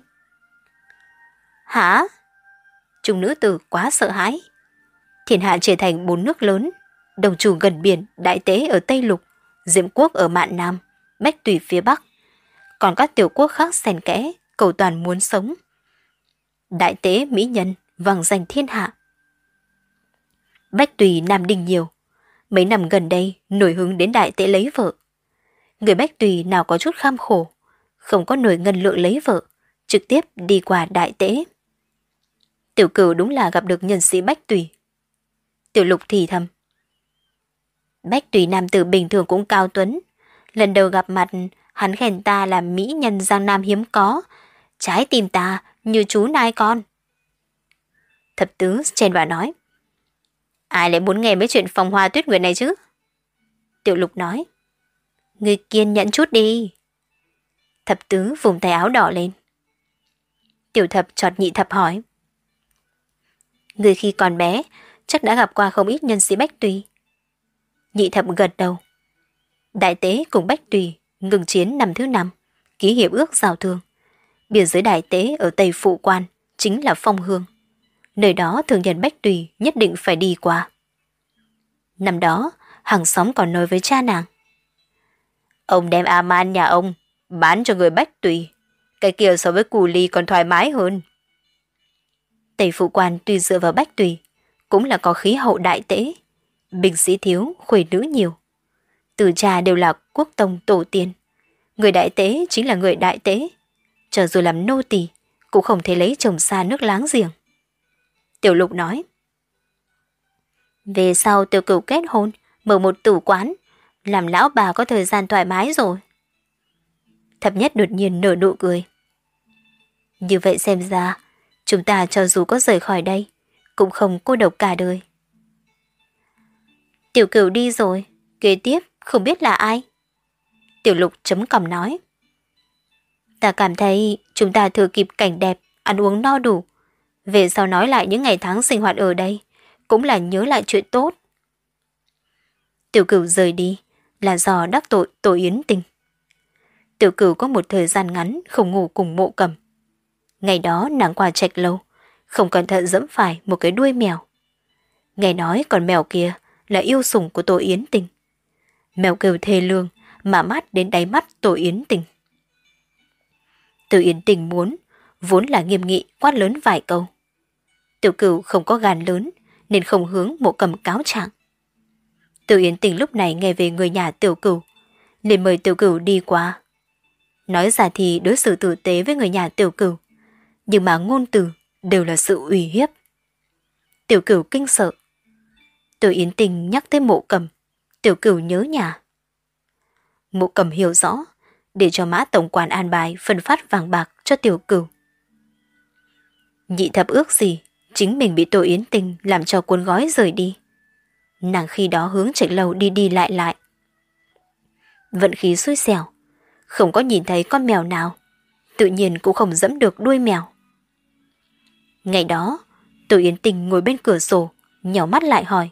Hả? Trung nữ tử quá sợ hãi. Thiên hạ trở thành bốn nước lớn, đồng chủ gần biển, Đại Tế ở Tây Lục, Diệm Quốc ở Mạn Nam, Bách Tùy phía Bắc. Còn các tiểu quốc khác xen kẽ, cầu toàn muốn sống. Đại Tế mỹ nhân, vang danh thiên hạ. Bách Tùy nam đinh nhiều. Mấy năm gần đây nổi hứng đến Đại Tế lấy vợ. Người Bách Tùy nào có chút kham khổ, không có nổi ngân lượng lấy vợ, trực tiếp đi qua Đại Tế. Tiểu Cửu đúng là gặp được nhân sĩ Bách Tùy. Tiểu Lục thì thầm: Bách Tùy nam tử bình thường cũng cao tuấn. Lần đầu gặp mặt, hắn khen ta là mỹ nhân Giang Nam hiếm có, trái tim ta như chú nai con. Thập Tứ chen vào nói: Ai lại muốn nghe mấy chuyện phong hoa tuyết nguyệt này chứ? Tiểu Lục nói: Ngươi kiên nhẫn chút đi. Thập Tứ vùng tay áo đỏ lên. Tiểu Thập chọt Nhị Thập hỏi: Ngươi khi còn bé chắc đã gặp qua không ít nhân sĩ Bách Tùy. Nhị Thập gật đầu. Đại Tế cùng Bách Tùy ngừng chiến năm thứ năm, ký hiệp ước giao thương. Biên giới Đại Tế ở Tây Phụ Quan chính là Phong Hương. Nơi đó thường nhân Bách Tùy nhất định phải đi qua. Năm đó, hàng xóm còn nói với cha nàng: Ông đem A-man nhà ông bán cho người Bách Tùy, cái kia so với cù ly còn thoải mái hơn. Tây Phụ Quan tuy dựa vào Bách Tùy, cũng là có khí hậu Đại Tế, binh sĩ thiếu, khuê nữ nhiều. Từ cha đều là quốc tông tổ tiên. Người Đại Tế chính là người Đại Tế. Cho dù làm nô tỳ cũng không thể lấy chồng xa nước láng giềng. Tiểu Lục nói: Về sau Tiểu Cửu kết hôn, mở một tử quán, làm lão bà có thời gian thoải mái rồi. Thập Nhất đột nhiên nở nụ cười. Như vậy xem ra, chúng ta cho dù có rời khỏi đây, cũng không cô độc cả đời. Tiểu Cửu đi rồi, kế tiếp không biết là ai. Tiểu Lục chấm cằm nói: Ta cảm thấy chúng ta thừa kịp cảnh đẹp, ăn uống no đủ. Về sau nói lại những ngày tháng sinh hoạt ở đây, cũng là nhớ lại chuyện tốt. Tiểu Cửu rời đi là do đắc tội Tổ Yến Tình. Tiểu Cửu có một thời gian ngắn không ngủ cùng Mộ Cầm. Ngày đó nàng qua Trạch Lâu, không cẩn thận dẫm phải một cái đuôi mèo. Nghe nói con mèo kia là yêu sủng của Tổ Yến Tình. Mèo kêu thê lương mà mát đến đáy mắt Tổ Yến Tình. Tổ Yến Tình muốn, vốn là nghiêm nghị quát lớn vài câu. Tiểu Cửu không có gan lớn nên không hướng Mộ Cầm cáo trạng. Tổ Yến Tình lúc này nghe về người nhà Tiểu Cửu, liền mời Tiểu Cửu đi qua. Nói ra thì đối xử tử tế với người nhà Tiểu Cửu, nhưng mà ngôn từ đều là sự uy hiếp. Tiểu Cửu kinh sợ. Tổ Yến Tình nhắc tới Mộ Cầm, Tiểu Cửu nhớ nhà. Mộ Cầm hiểu rõ, để cho Mã tổng quản an bài phân phát vàng bạc cho Tiểu Cửu. Nhị Thập ước gì chính mình bị Tổ Yến Tình làm cho cuốn gói rời đi. Nàng khi đó hướng Trạch Lâu đi đi lại lại. Vận khí xui xẻo, không có nhìn thấy con mèo nào, tự nhiên cũng không dẫm được đuôi mèo. Ngày đó, Tổ Yến Tình ngồi bên cửa sổ, nhào mắt lại hỏi: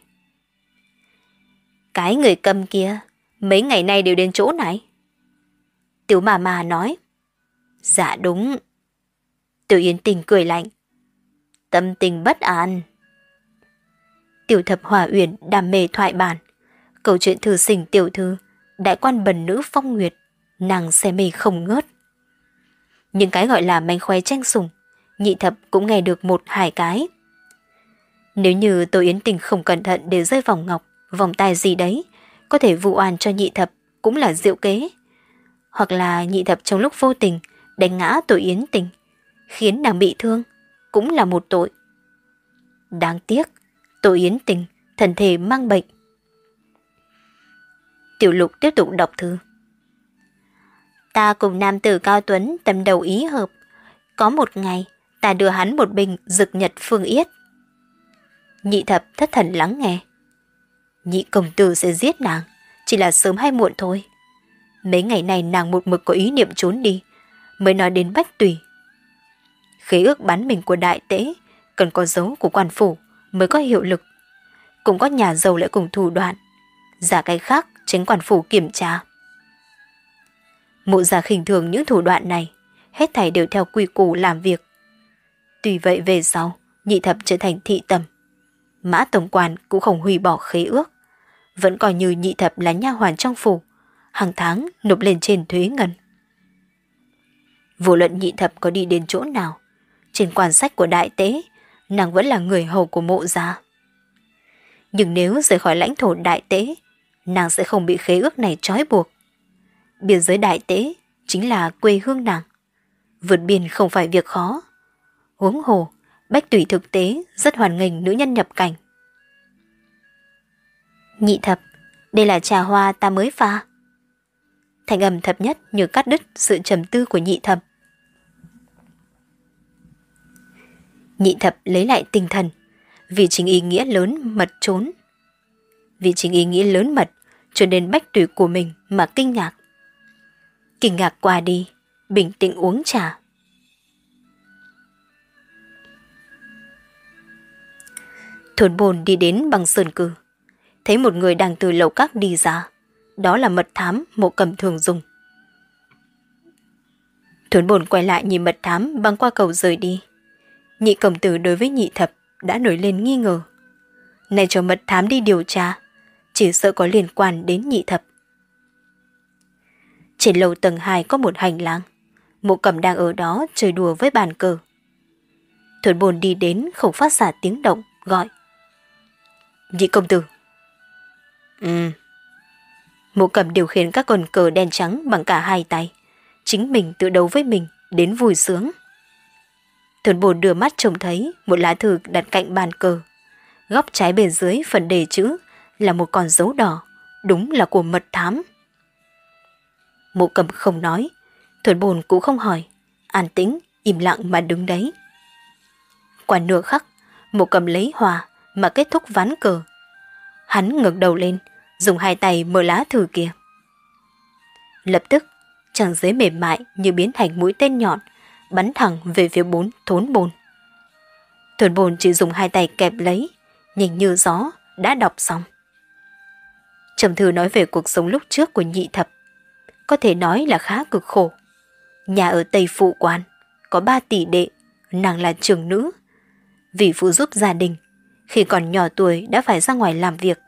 Cái người cầm kia, mấy ngày nay đều đến chỗ này? Tiểu mà mà nói: Dạ đúng. Tiểu Yến Tình cười lạnh: Tâm tình bất an. Tiểu Thập Hỏa Uyển đam mê thoại bản, câu chuyện thư sinh tiểu thư, đại quan bần nữ Phong Nguyệt, nàng say mê không ngớt. Những cái gọi là manh khoe tranh sủng, Nhị Thập cũng nghe được một hai cái. Nếu như Tổ Yến Tình không cẩn thận để rơi vòng ngọc, vòng tai gì đấy, có thể vụ oan cho Nhị Thập cũng là diệu kế. Hoặc là Nhị Thập trong lúc vô tình đánh ngã Tổ Yến Tình, khiến nàng bị thương, cũng là một tội. Đáng tiếc, Tổ Yến Tình thân thể mang bệnh. Tiểu Lục tiếp tục đọc thư. Ta cùng nam tử cao tuấn tâm đầu ý hợp. Có một ngày, ta đưa hắn một bình dực nhật phương yết. Nhị thập thất thần lắng nghe. Nhị công tử sẽ giết nàng, chỉ là sớm hay muộn thôi. Mấy ngày này nàng một mực có ý niệm trốn đi, mới nói đến Bách Tùy. Khế ước bán mình của đại tế cần có dấu của quan phủ mới có hiệu lực. Cũng có nhà giàu lại cùng thủ đoạn, giả cái khác tránh quan phủ kiểm tra. Mộ Gia khinh thường những thủ đoạn này, hết thảy đều theo quy củ làm việc. Tuy vậy về sau, nhị thập trở thành thị tầm. Mã tổng quản cũng không hủy bỏ khế ước, vẫn coi như nhị thập là nha hoàn trong phủ, hàng tháng nộp lên trên thuế ngân. Vô luận nhị thập có đi đến chỗ nào, trên quan sách của đại tế, nàng vẫn là người hầu của Mộ Gia. Nhưng nếu rời khỏi lãnh thổ đại tế, nàng sẽ không bị khế ước này trói buộc. Biên giới đại tế chính là quê hương nàng. Vượt biên không phải việc khó. Huống hồ, Bách Tùy thực tế rất hoan nghênh nữ nhân nhập cảnh. Nhị thập, đây là trà hoa ta mới pha. Thành âm thập nhất như cắt đứt sự trầm tư của nhị thập. Nhị thập lấy lại tinh thần, vì chính ý nghĩa lớn mật trốn. Vì chính ý nghĩa lớn mật cho nên Bách Tùy của mình mà kinh ngạc. Kinh ngạc qua đi, bình tĩnh uống trà. Thuần Bồn đi đến bằng sơn cư, thấy một người đang từ lầu các đi ra. Đó là mật thám Mộ Cầm thường dùng. Thuần Bồn quay lại nhìn mật thám băng qua cầu rời đi. Nhị công tử đối với nhị thập đã nổi lên nghi ngờ. Này cho mật thám đi điều tra, chỉ sợ có liên quan đến nhị thập. Trên lầu tầng hai có một hành lang, Mộ Cầm đang ở đó chơi đùa với bàn cờ. Thuần Bồn đi đến không phát ra tiếng động, gọi. Nhị công tử. Ừ. Mộ Cầm điều khiển các con cờ đen trắng bằng cả hai tay, chính mình tự đấu với mình đến vui sướng. Thuần Bồn đưa mắt trông thấy một lá thư đặt cạnh bàn cờ. Góc trái bên dưới phần đề chữ là một con dấu đỏ, đúng là của mật thám. Mộ Cầm không nói, Thuần Bồn cũng không hỏi, an tĩnh, im lặng mà đứng đấy. Qua nửa khắc, Mộ Cầm lấy hòa mà kết thúc ván cờ. Hắn ngẩng đầu lên, dùng hai tay mở lá thư kia. Lập tức, trang giấy mềm mại như biến thành mũi tên nhọn, bắn thẳng về phía bốn Thốn Bồn. Thuần Bồn chỉ dùng hai tay kẹp lấy, nhanh như gió, đã đọc xong. Trầm thư nói về cuộc sống lúc trước của nhị thập, có thể nói là khá cực khổ. Nhà ở Tây Phụ Quan, có ba tỷ đệ, nàng là trưởng nữ. Vì phụ giúp gia đình, khi còn nhỏ tuổi đã phải ra ngoài làm việc.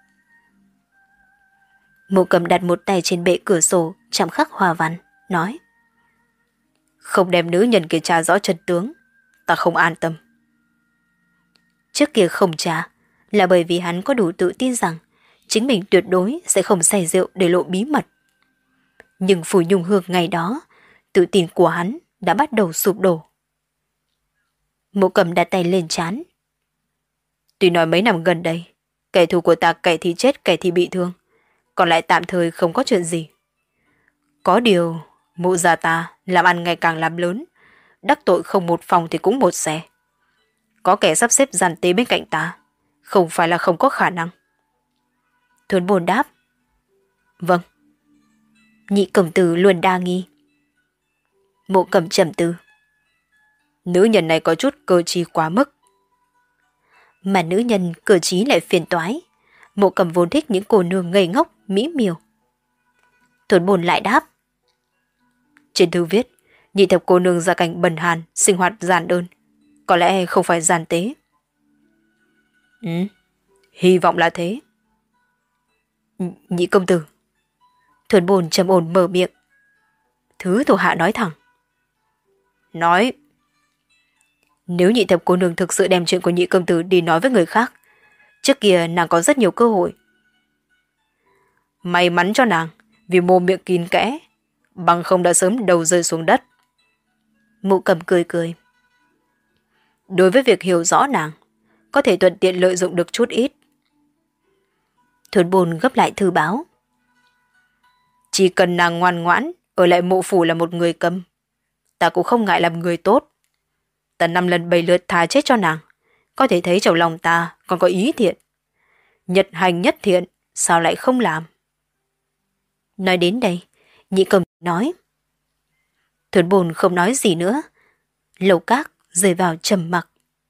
Mộ Cầm đặt một tay trên bệ cửa sổ, chạm khắc hoa văn, nói. Không đem nữ nhân kia tra rõ chân tướng, ta không an tâm. Trước kia không tra, là bởi vì hắn có đủ tự tin rằng chính mình tuyệt đối sẽ không say rượu để lộ bí mật. Nhưng Phù Nhung Hương ngày đó, tự tin của hắn đã bắt đầu sụp đổ. Mộ Cầm đặt tay lên trán. Tuy nói mấy năm gần đây, kẻ thù của ta kẻ thì chết kẻ thì bị thương, còn lại tạm thời không có chuyện gì. Có điều, Mộ gia ta làm ăn ngày càng làm lớn, đắc tội không một phòng thì cũng một xe. Có kẻ sắp xếp giàn tế bên cạnh ta, không phải là không có khả năng. Thuần Bồn đáp. Vâng. Nhị công tử luôn đa nghi. Mộ Cầm trầm tư. Nữ nhân này có chút cơ trí quá mức. Mà nữ nhân cơ trí lại phiền toái. Mộ Cầm vốn thích những cô nương ngây ngốc, mỹ miều. Thuần Bồn lại đáp. Trên thư viết, nhị thập cô nương gia cảnh bần hàn, sinh hoạt giản đơn. Có lẽ không phải giản tế. Ừ, hy vọng là thế. Nhị công tử. Thuần Bồn trầm ổn mở miệng. Thứ thuộc hạ nói thẳng. Nói. Nếu nhị thập cô nương thực sự đem chuyện của nhị công tử đi nói với người khác, trước kia nàng có rất nhiều cơ hội. May mắn cho nàng, vì mồm miệng kín kẽ, bằng không đã sớm đầu rơi xuống đất. Mộ Cầm cười cười. Đối với việc hiểu rõ nàng, có thể thuận tiện lợi dụng được chút ít. Thuần Bồn gấp lại thư báo. Chỉ cần nàng ngoan ngoãn, ở lại mộ phủ là một người câm. Ta cũng không ngại làm người tốt. Ta năm lần bảy lượt tha chết cho nàng. Có thể thấy trong lòng ta còn có ý thiện. Nhật hành nhất thiện, sao lại không làm? Nói đến đây, nhị công nói. Thuần bồn không nói gì nữa. Lầu Các rơi vào trầm mặc.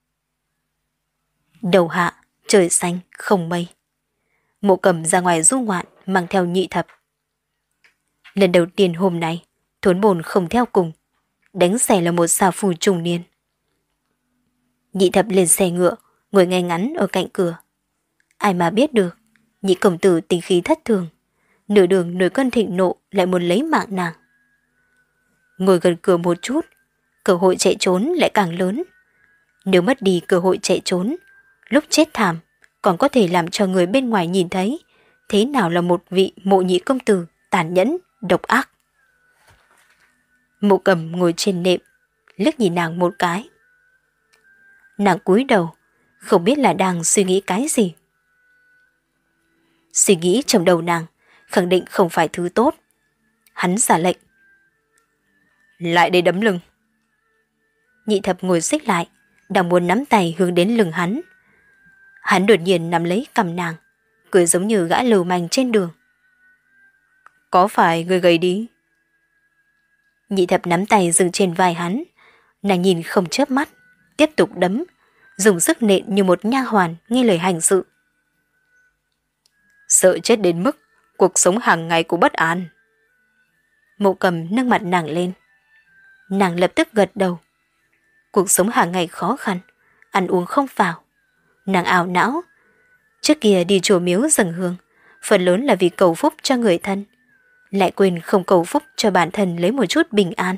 Đầu hạ, trời xanh, không mây. Mộ Cầm ra ngoài du ngoạn, mang theo Nhị Thập. Lần đầu tiên hôm nay, Thuần bồn không theo cùng. Đánh xe là một xà phù trung niên. Nhị Thập lên xe ngựa, ngồi ngay ngắn ở cạnh cửa. Ai mà biết được, nhị công tử tính khí thất thường. Nửa đường nổi cơn thịnh nộ lại muốn lấy mạng nàng. Ngồi gần cửa một chút, cơ hội chạy trốn lại càng lớn. Nếu mất đi cơ hội chạy trốn, lúc chết thảm còn có thể làm cho người bên ngoài nhìn thấy thế nào là một vị mộ nhị công tử tàn nhẫn, độc ác. Mộ Cầm ngồi trên nệm, liếc nhìn nàng một cái. Nàng cúi đầu, không biết là đang suy nghĩ cái gì. Suy nghĩ trong đầu nàng khẳng định không phải thứ tốt. Hắn ra lệnh. Lại đây đấm lưng. Nhị Thập ngồi xích lại, đang muốn nắm tay hướng đến lưng hắn. Hắn đột nhiên nắm lấy cằm nàng, cười giống như gã lưu manh trên đường. Có phải người gầy đi? Nhị Thập nắm tay dừng trên vai hắn. Nàng nhìn không chớp mắt, tiếp tục đấm, dùng sức nện như một nha hoàn nghe lời hành sự. Sợ chết đến mức cuộc sống hàng ngày cũng bất an. Mộ Cầm nâng mặt nàng lên. Nàng lập tức gật đầu. Cuộc sống hàng ngày khó khăn, ăn uống không vào. Nàng ảo não. Trước kia đi chùa miếu dâng hương, phần lớn là vì cầu phúc cho người thân, lại quên không cầu phúc cho bản thân lấy một chút bình an.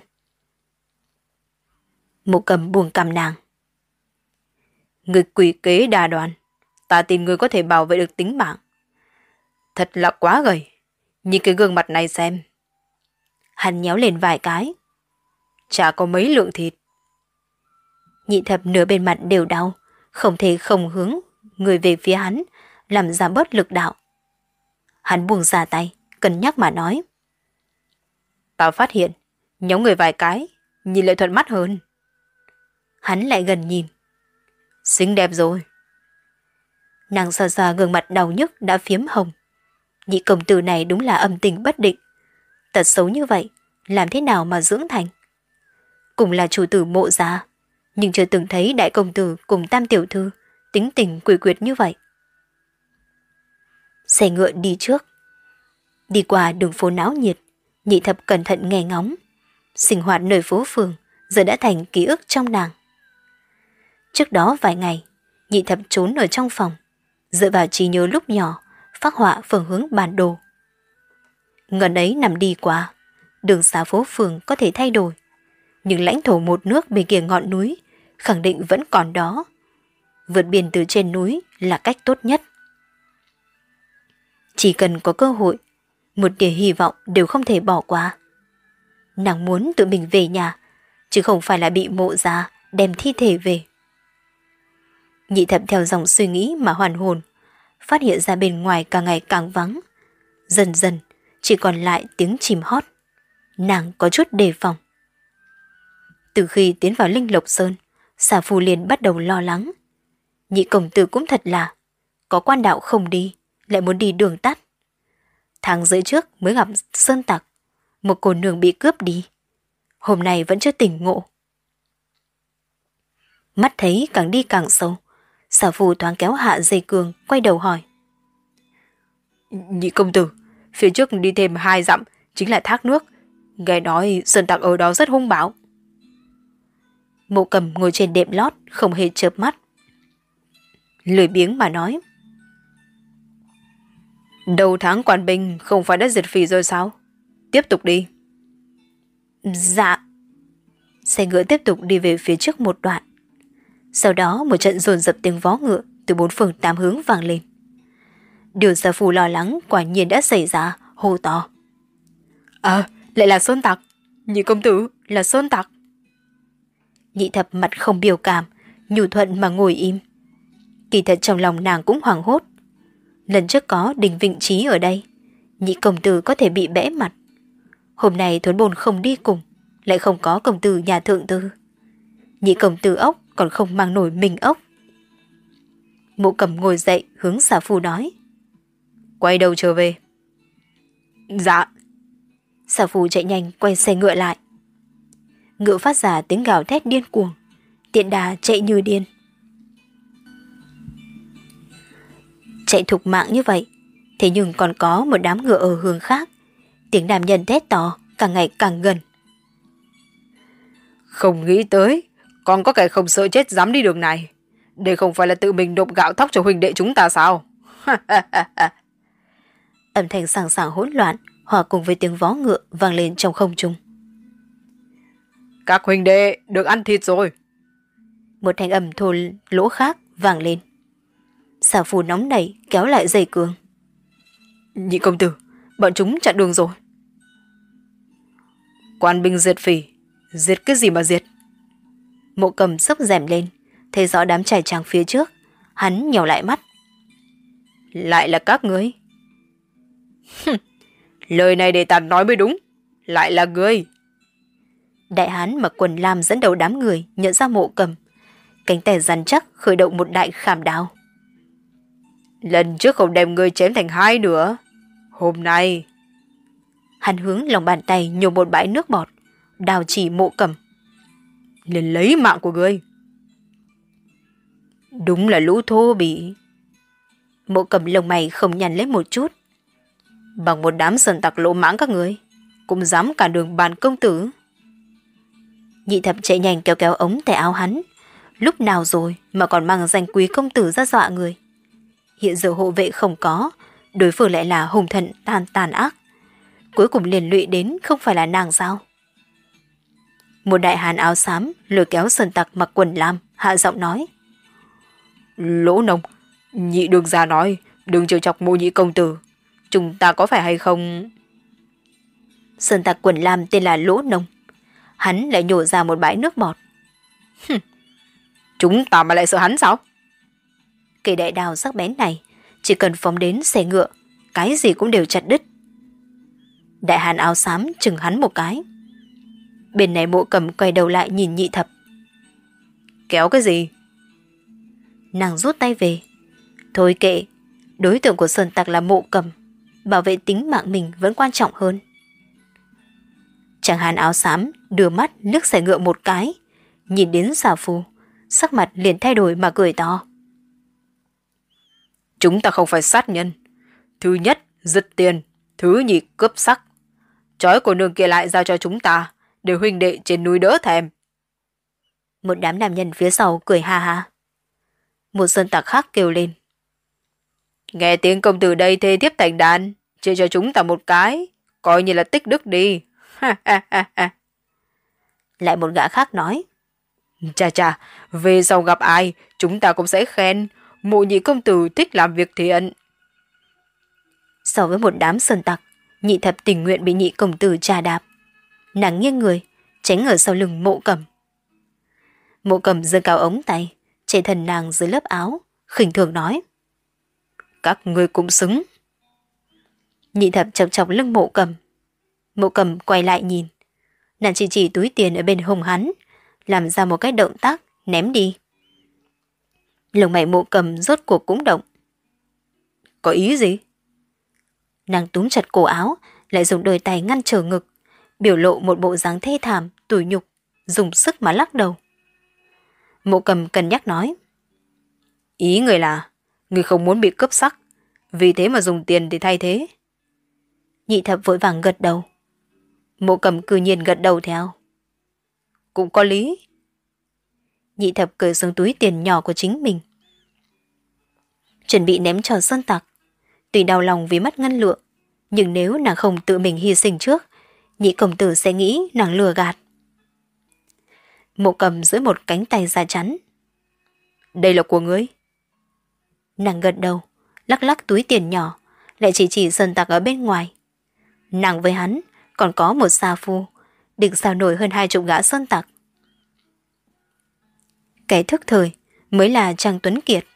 Mộ Cầm buông cằm nàng. Người quỷ kế đa đoan, ta tin người có thể bảo vệ được tính mạng. Thật là quá gầy, nhìn cái gương mặt này xem. Hắn nhéo lên vài cái. Chả có mấy lượng thịt. Nhị Thập nửa bên mặt đều đau, không thể không hướng người về phía hắn, làm giảm bớt lực đạo. Hắn buông ra tay, cân nhắc mà nói. Ta phát hiện, nhóm người vài cái, nhìn lại thuận mắt hơn. Hắn lại gần nhìn. Xinh đẹp rồi. Nàng xoa xoa gương mặt đau nhức đã phiếm hồng. Nhị công tử này đúng là âm tình bất định. Tật xấu như vậy, làm thế nào mà dưỡng thành? Cùng là chủ tử Mộ gia, nhưng chưa từng thấy đại công tử cùng tam tiểu thư tính tình quỷ quyệt như vậy. Xe ngựa đi trước. Đi qua đường phố náo nhiệt, Nhị Thập cẩn thận nghe ngóng. Sinh hoạt nơi phố phường giờ đã thành ký ức trong nàng. Trước đó vài ngày, Nhị Thập trốn ở trong phòng, dựa vào trí nhớ lúc nhỏ, phác họa phương hướng bản đồ. Ngần ấy nằm đi qua, đường xá phố phường có thể thay đổi, nhưng lãnh thổ một nước bên kia ngọn núi khẳng định vẫn còn đó. Vượt biển từ trên núi là cách tốt nhất. Chỉ cần có cơ hội, một tia hy vọng đều không thể bỏ qua. Nàng muốn tự mình về nhà, chứ không phải là bị Mộ gia đem thi thể về. Nhị Thập theo dòng suy nghĩ mà hoàn hồn, phát hiện ra bên ngoài càng ngày càng vắng. Dần dần, chỉ còn lại tiếng chim hót. Nàng có chút đề phòng. Từ khi tiến vào Linh Lộc Sơn, Xà Phu liền bắt đầu lo lắng. Nhị công tử cũng thật là, có quan đạo không đi, lại muốn đi đường tắt. Tháng rưỡi trước mới gặp sơn tặc, một cô nương bị cướp đi. Hôm nay vẫn chưa tỉnh ngộ. Mắt thấy càng đi càng sâu, Xà Phu thoáng kéo hạ dây cương, quay đầu hỏi. Nhị công tử, phía trước đi thêm hai dặm chính là thác nước. Nghe nói sơn tặc ở đó rất hung bạo. Mộ Cầm ngồi trên đệm lót, không hề chớp mắt. Lười biếng mà nói. Đầu tháng Quan Bình không phải đã diệt phỉ rồi sao? Tiếp tục đi. Dạ. Xe ngựa tiếp tục đi về phía trước một đoạn. Sau đó một trận dồn dập tiếng vó ngựa từ bốn phương tám hướng vang lên. Điều Xà Phu lo lắng quả nhiên đã xảy ra, hô to. À, lại là sơn tặc. Nhị công tử là sơn tặc. Nhị Thập mặt không biểu cảm, nhu thuận mà ngồi im. Kỳ thật trong lòng nàng cũng hoảng hốt. Lần trước có Đình Vịnh Trí ở đây, nhị công tử có thể bị bẽ mặt. Hôm nay Thuấn Bồn không đi cùng, lại không có công tử nhà thượng tư. Nhị công tử ốc còn không mang nổi mình ốc. Mộ Cầm ngồi dậy hướng xà phu nói. Quay đầu trở về. Dạ. Xà phu chạy nhanh quay xe ngựa lại. Ngựa phát ra tiếng gào thét điên cuồng. Tiện đà chạy như điên. Chạy thục mạng như vậy, thế nhưng còn có một đám ngựa ở hướng khác. Tiếng nam nhân thét to càng ngày càng gần. Không nghĩ tới, còn có kẻ không sợ chết dám đi đường này. Đây không phải là tự mình nộp gạo thóc cho huynh đệ chúng ta sao? Âm thanh sảng sảng hỗn loạn hòa cùng với tiếng vó ngựa vang lên trong không trung. Các huynh đệ được ăn thịt rồi. Một thanh âm thô lỗ khác vang lên. Xà phu nóng nảy kéo lại dây cương. Nhị công tử, bọn chúng chặn đường rồi. Quan binh diệt phỉ, diệt cái gì mà diệt? Mộ Cầm sốc rèm lên, thấy rõ đám trải tràng phía trước, hắn nhèo lại mắt. Lại là các ngươi. Lời này để ta nói mới đúng, lại là ngươi. Đại hán mặc quần lam dẫn đầu đám người nhận ra Mộ Cầm, cánh tay rắn chắc khởi động một đại khảm đao. Lần trước không đem ngươi chém thành hai nữa, hôm nay. Hắn hướng lòng bàn tay nhổ một bãi nước bọt, đào chỉ Mộ Cầm. Liền lấy mạng của ngươi. Đúng là lũ thô bỉ. Mộ Cầm lông mày không nhăn lấy một chút. Bằng một đám sơn tặc lỗ mãng các ngươi, cũng dám cản đường bàn công tử. Nhị thập chạy nhanh kéo kéo ống tay áo hắn. Lúc nào rồi mà còn mang danh quý công tử ra dọa người. Hiện giờ hộ vệ không có, đối phương lại là hùng thần tàn tàn ác. Cuối cùng liền lụy đến không phải là nàng sao? Một đại hán áo xám lôi kéo sơn tặc mặc quần lam, hạ giọng nói. Lỗ nông, nhị đường gia nói, đừng trêu chọc Mộ nhị công tử. Chúng ta có phải hay không? Sơn tặc quần lam tên là Lỗ Nông. Hắn lại nhổ ra một bãi nước bọt. Chúng ta mà lại sợ hắn sao? Cây đại đào sắc bén này, chỉ cần phóng đến xe ngựa, cái gì cũng đều chặt đứt. Đại hán áo xám chừng hắn một cái. Bên này Mộ Cầm quay đầu lại nhìn nhị thập. Kéo cái gì? Nàng rút tay về. Thôi kệ, đối tượng của sơn tặc là Mộ Cầm, bảo vệ tính mạng mình vẫn quan trọng hơn. Chàng hán áo xám đưa mắt liếc xe ngựa một cái, nhìn đến xà phu, sắc mặt liền thay đổi mà cười to. Chúng ta không phải sát nhân. Thứ nhất, giật tiền. Thứ nhì, cướp sắc. Trói cô nương kia lại giao cho chúng ta, để huynh đệ trên núi đỡ thèm. Một đám nam nhân phía sau cười ha ha. Một sơn tặc khác kêu lên. Nghe tiếng công tử đây thê thiếp thành đàn, chia cho chúng ta một cái, coi như là tích đức đi. Lại một gã khác nói. Chà chà, về sau gặp ai, chúng ta cũng sẽ khen. Mộ nhị công tử thích làm việc thiện. So với một đám sơn tặc, nhị thập tình nguyện bị nhị công tử trà đạp. Nàng nghiêng người, tránh ở sau lưng Mộ Cầm. Mộ Cầm giơ cao ống tay, che thân nàng dưới lớp áo, khinh thường nói. Các ngươi cũng xứng. Nhị thập chọc chọc lưng Mộ Cầm. Mộ Cầm quay lại nhìn. Nàng chỉ chỉ túi tiền ở bên hông hắn, làm ra một cái động tác, ném đi. Lồng mày Mộ Cầm rốt cuộc cũng động. Có ý gì? Nàng túm chặt cổ áo, lại dùng đôi tay ngăn trở ngực, biểu lộ một bộ dáng thê thảm, tủi nhục, dùng sức mà lắc đầu. Mộ Cầm cân nhắc nói. Ý người là, người không muốn bị cướp sắc, vì thế mà dùng tiền để thay thế. Nhị thập vội vàng gật đầu. Mộ Cầm cư nhiên gật đầu theo. Cũng có lý. Nhị thập cởi xuống túi tiền nhỏ của chính mình, chuẩn bị ném cho sơn tặc. Tuy đau lòng vì mất ngân lượng, nhưng nếu nàng không tự mình hy sinh trước, nhị công tử sẽ nghĩ nàng lừa gạt. Mộ Cầm dưới một cánh tay ra chắn. Đây là của ngươi. Nàng gật đầu, lắc lắc túi tiền nhỏ, lại chỉ chỉ sơn tặc ở bên ngoài. Nàng với hắn còn có một sa phu, định sao nổi hơn hai chục gã sơn tặc. Cái thức thời mới là Trang Tuấn Kiệt.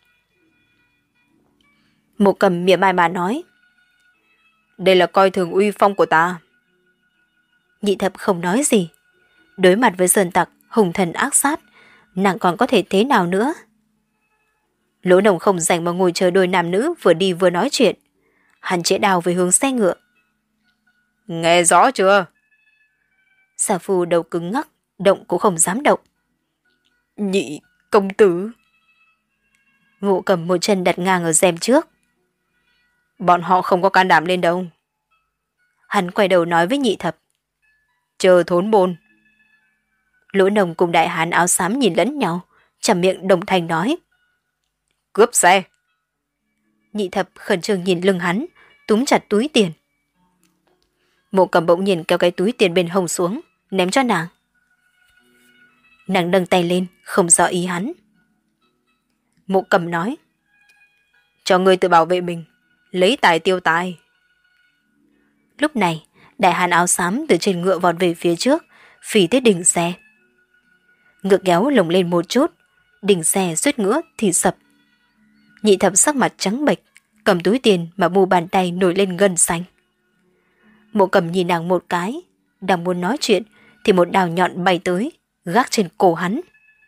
Mộ Cầm mỉa mai mà nói. Đây là coi thường uy phong của ta. Nhị thập không nói gì. Đối mặt với sơn tặc hùng thần ác sát, nàng còn có thể thế nào nữa? Lỗ Nồng không rảnh mà ngồi chờ đôi nam nữ vừa đi vừa nói chuyện. Hắn chĩa đào về hướng xe ngựa. Nghe rõ chưa? Xà Phu đầu cứng ngắc, động cũng không dám động. Nhị công tử. Ngộ Cầm một chân đặt ngang ở rèm trước. Bọn họ không có can đảm lên đâu. Hắn quay đầu nói với Nhị thập. Chờ thốn bồn. Lỗ Nồng cùng đại hán áo xám nhìn lẫn nhau, chằm miệng đồng thanh nói. Cướp xe. Nhị thập khẩn trương nhìn lưng hắn, túm chặt túi tiền. Mộ Cầm bỗng nhìn kéo cái túi tiền bên hông xuống, ném cho nàng. Nàng nâng tay lên, không rõ ý hắn. Mộ Cầm nói. Cho ngươi tự bảo vệ mình, lấy tài tiêu tài. Lúc này, đại hán áo xám từ trên ngựa vọt về phía trước, phì tới đỉnh xe. Ngựa kéo lồng lên một chút, đỉnh xe suýt ngựa thì sập. Nhị thập sắc mặt trắng bệch, cầm túi tiền mà mu bàn tay nổi lên gân xanh. Mộ Cầm nhìn nàng một cái, đang muốn nói chuyện thì một đào nhọn bay tới, gác trên cổ hắn.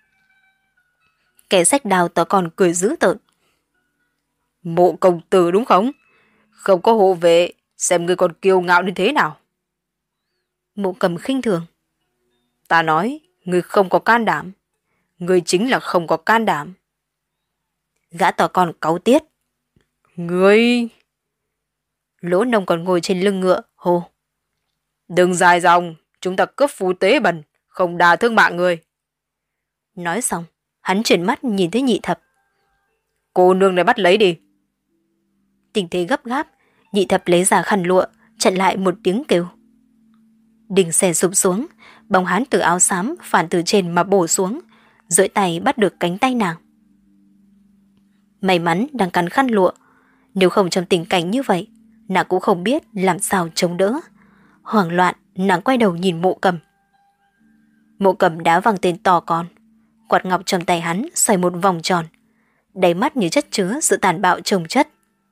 Kẻ xách đào to còn cười dữ tợn. Mộ công tử đúng không? Không có hộ vệ, xem ngươi còn kiêu ngạo đến thế nào. Mộ Cầm khinh thường. Ta nói, ngươi không có can đảm. Ngươi chính là không có can đảm. Gã to con cáu tiết. Ngươi... Lỗ Nồng còn ngồi trên lưng ngựa, hô. Đừng dài dòng, chúng ta cướp phú tế bần, không đả thương mạng người. Nói xong, hắn chuyển mắt nhìn thấy Nhị thập. Cô nương này bắt lấy đi. Tình thế gấp gáp, Nhị thập lấy ra khăn lụa, chặn lại một tiếng kêu. Đình xe sụp xuống, bóng hắn từ áo xám phản từ trên mà bổ xuống, duỗi tay bắt được cánh tay nàng. May mắn đang cắn khăn lụa, nếu không trong tình cảnh như vậy, nàng cũng không biết làm sao chống đỡ. Hoảng loạn, nàng quay đầu nhìn Mộ Cầm. Mộ Cầm đá văng tên to con, quạt ngọc trong tay hắn xoay một vòng tròn, đầy mắt như chất chứa sự tàn bạo chồng chất.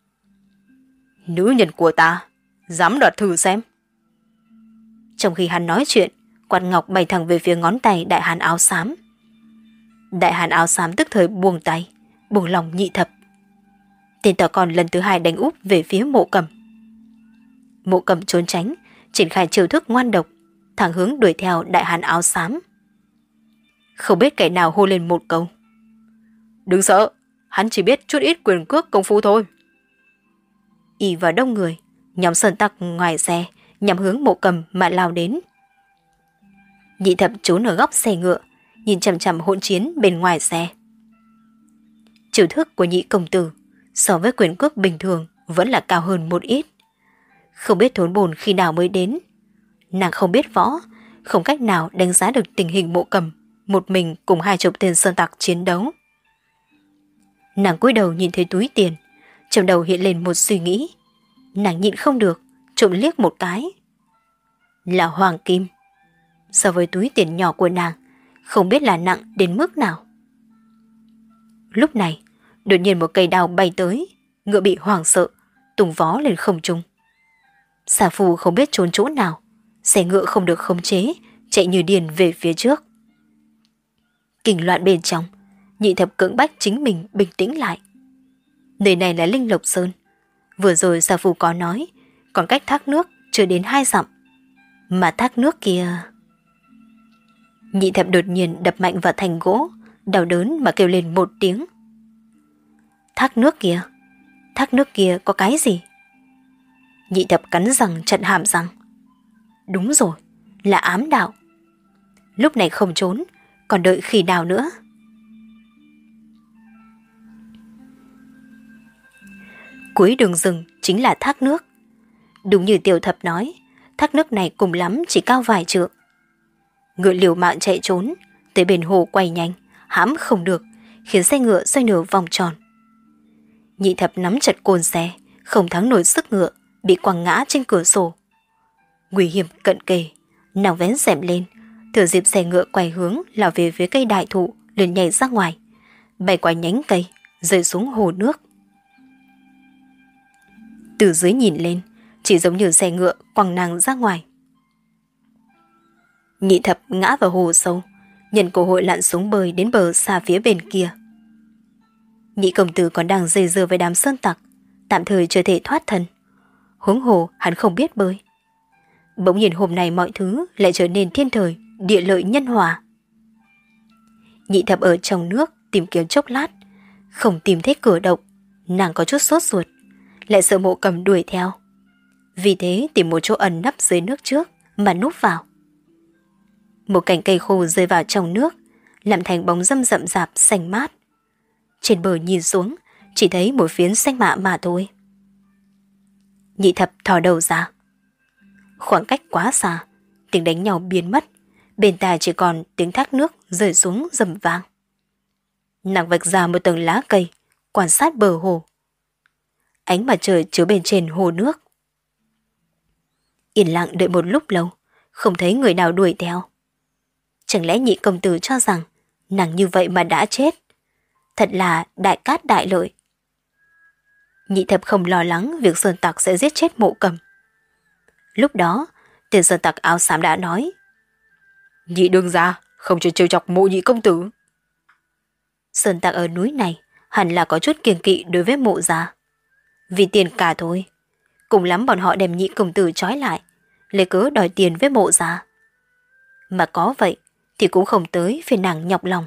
Nữ nhân của ta, dám đoạt thử xem. Trong khi hắn nói chuyện, quạt ngọc bay thẳng về phía ngón tay đại hán áo xám. Đại hán áo xám tức thời buông tay, buông lòng Nhị thập. Tên to con lần thứ hai đánh úp về phía Mộ Cầm. Mộ Cầm trốn tránh, triển khai chiêu thức ngoan độc, thẳng hướng đuổi theo đại hán áo xám. Không biết kẻ nào hô lên một câu. Đừng sợ, hắn chỉ biết chút ít quyền cước công phu thôi. Ỉ vào đông người, nhóm sơn tặc ngoài xe nhằm hướng Mộ Cầm mà lao đến. Nhị thập trốn ở góc xe ngựa, nhìn chằm chằm hỗn chiến bên ngoài xe. Chiêu thức của Nhị công tử so với quyền cước bình thường vẫn là cao hơn một ít. Không biết thốn bồn khi nào mới đến. Nàng không biết võ, không cách nào đánh giá được tình hình Mộ Cầm một mình cùng hai chục tên sơn tặc chiến đấu. Nàng cúi đầu nhìn thấy túi tiền, trong đầu hiện lên một suy nghĩ. Nàng nhịn không được, trộm liếc một cái. Là hoàng kim. So với túi tiền nhỏ của nàng, không biết là nặng đến mức nào. Lúc này, đột nhiên một cây đao bay tới, ngựa bị hoảng sợ, tung vó lên không trung. Xà Phu không biết trốn chỗ nào, xe ngựa không được khống chế, chạy như điên về phía trước. Kinh loạn bên trong, Nhị thập cưỡng bách chính mình bình tĩnh lại. Nơi này là Linh Lộc Sơn. Vừa rồi Xà Phu có nói, còn cách thác nước chưa đến hai dặm. Mà thác nước kia... Nhị thập đột nhiên đập mạnh vào thành gỗ, đau đớn mà kêu lên một tiếng. Thác nước kia, thác nước kia có cái gì? Nhị thập cắn răng chặn hàm răng. Đúng rồi, là ám đạo. Lúc này không trốn, còn đợi khi nào nữa? Cuối đường rừng chính là thác nước. Đúng như Tiểu Thập nói, thác nước này cùng lắm chỉ cao vài trượng. Ngựa liều mạng chạy trốn, tới bên hồ quay nhanh, hãm không được, khiến xe ngựa xoay nửa vòng tròn. Nhị thập nắm chặt côn xe, không thắng nổi sức ngựa, bị quăng ngã trên cửa sổ. Nguy hiểm cận kề, nàng vén rèm lên, thừa dịp xe ngựa quay hướng lao về phía cây đại thụ, liền nhảy ra ngoài, bay qua nhánh cây, rơi xuống hồ nước. Từ dưới nhìn lên, chỉ giống như xe ngựa quăng nàng ra ngoài. Nhị thập ngã vào hồ sâu, nhân cơ hội lặn xuống bơi đến bờ xa phía bên kia. Nhị công tử còn đang dây dưa với đám sơn tặc, tạm thời chưa thể thoát thân. Huống hồ hắn không biết bơi. Bỗng nhiên hôm nay mọi thứ lại trở nên thiên thời, địa lợi nhân hòa. Nhị thập ở trong nước tìm kiếm chốc lát, không tìm thấy cửa động, nàng có chút sốt ruột, lại sợ Mộ Cầm đuổi theo. Vì thế tìm một chỗ ẩn nấp dưới nước trước mà núp vào. Một cành cây khô rơi vào trong nước, làm thành bóng râm rậm rạp xanh mát. Trên bờ nhìn xuống, chỉ thấy một phiến xanh mạ mà thôi. Nhị thập thò đầu ra. Khoảng cách quá xa, tiếng đánh nhau biến mất, bên tai chỉ còn tiếng thác nước rơi xuống rầm vang. Nàng vạch ra một tầng lá cây, quan sát bờ hồ. Ánh mặt trời chiếu bên trên hồ nước. Yên lặng đợi một lúc lâu, không thấy người nào đuổi theo. Chẳng lẽ nhị công tử cho rằng nàng như vậy mà đã chết? Thật là đại cát đại lợi. Nhị thập không lo lắng việc sơn tặc sẽ giết chết Mộ Cầm. Lúc đó, tên sơn tặc áo xám đã nói: Nhị đương gia, không cho trêu chọc Mộ nhị công tử. Sơn tặc ở núi này hẳn là có chút kiêng kỵ đối với Mộ gia. Vì tiền cả thôi, cùng lắm bọn họ đem nhị công tử trói lại, lấy cớ đòi tiền với Mộ gia. Mà có vậy thì cũng không tới phiền nàng nhọc lòng.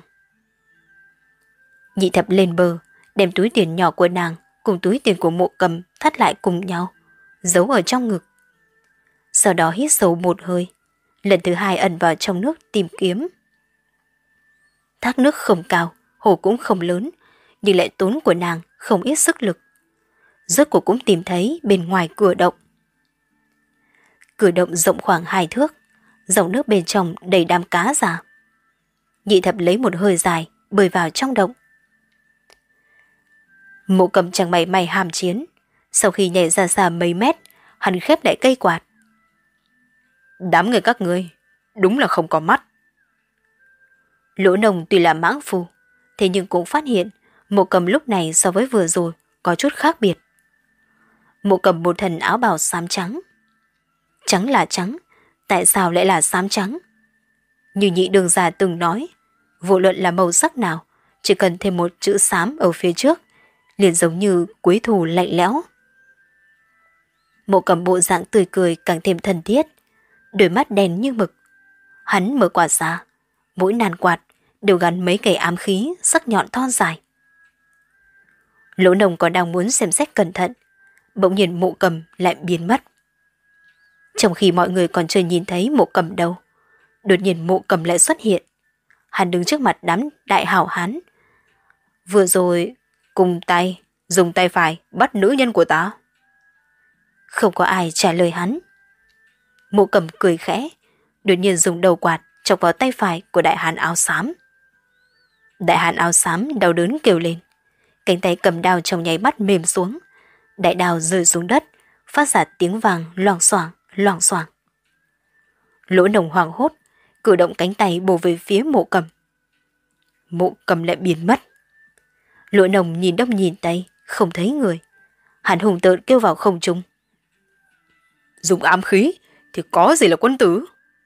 Nhị thập lên bờ, đem túi tiền nhỏ của nàng cùng túi tiền của Mộ Cầm thắt lại cùng nhau, giấu ở trong ngực. Sau đó hít sâu một hơi, lần thứ hai ẩn vào trong nước tìm kiếm. Thác nước không cao, hồ cũng không lớn, nhưng lại tốn của nàng không ít sức lực. Rốt cuộc cũng tìm thấy bên ngoài cửa động. Cửa động rộng khoảng hai thước, dòng nước bên trong đầy đám cá già. Nhị thập lấy một hơi dài, bơi vào trong động. Mộ Cầm chẳng mảy may hàm chiến. Sau khi nhảy ra xa mấy mét, hắn khép lại cây quạt. Đám người các ngươi đúng là không có mắt. Lỗ Nồng tuy là mãng phu, thế nhưng cũng phát hiện Mộ Cầm lúc này so với vừa rồi có chút khác biệt. Mộ Cầm một thân áo bào xám trắng. Trắng là trắng, tại sao lại là xám trắng? Như nhị đường già từng nói, vô luận là màu sắc nào, chỉ cần thêm một chữ xám ở phía trước, liền giống như quý thù lạnh lẽo. Mộ Cầm bộ dạng tươi cười càng thêm thân thiết, đôi mắt đen như mực. Hắn mở quạt ra, mỗi nàn quạt đều gắn mấy cây ám khí sắc nhọn thon dài. Lỗ Nồng còn đang muốn xem xét cẩn thận, bỗng nhiên Mộ Cầm lại biến mất. Trong khi mọi người còn chưa nhìn thấy Mộ Cầm đâu, đột nhiên Mộ Cầm lại xuất hiện. Hắn đứng trước mặt đám đại hảo hán. Vừa rồi cùng tay, dùng tay phải bắt nữ nhân của ta. Không có ai trả lời hắn. Mộ Cầm cười khẽ, đột nhiên dùng đầu quạt chọc vào tay phải của đại hán áo xám. Đại hán áo xám đau đớn kêu lên, cánh tay cầm đao trong nháy mắt mềm xuống, đại đao rơi xuống đất, phát ra tiếng vàng loảng xoảng, loảng xoảng. Lỗ Nồng hoảng hốt, cử động cánh tay bổ về phía Mộ Cầm. Mộ Cầm lại biến mất. Lỗ Nồng nhìn đông nhìn tây, không thấy người. Hắn hùng tợn kêu vào không trung. Dùng ám khí thì có gì là quân tử?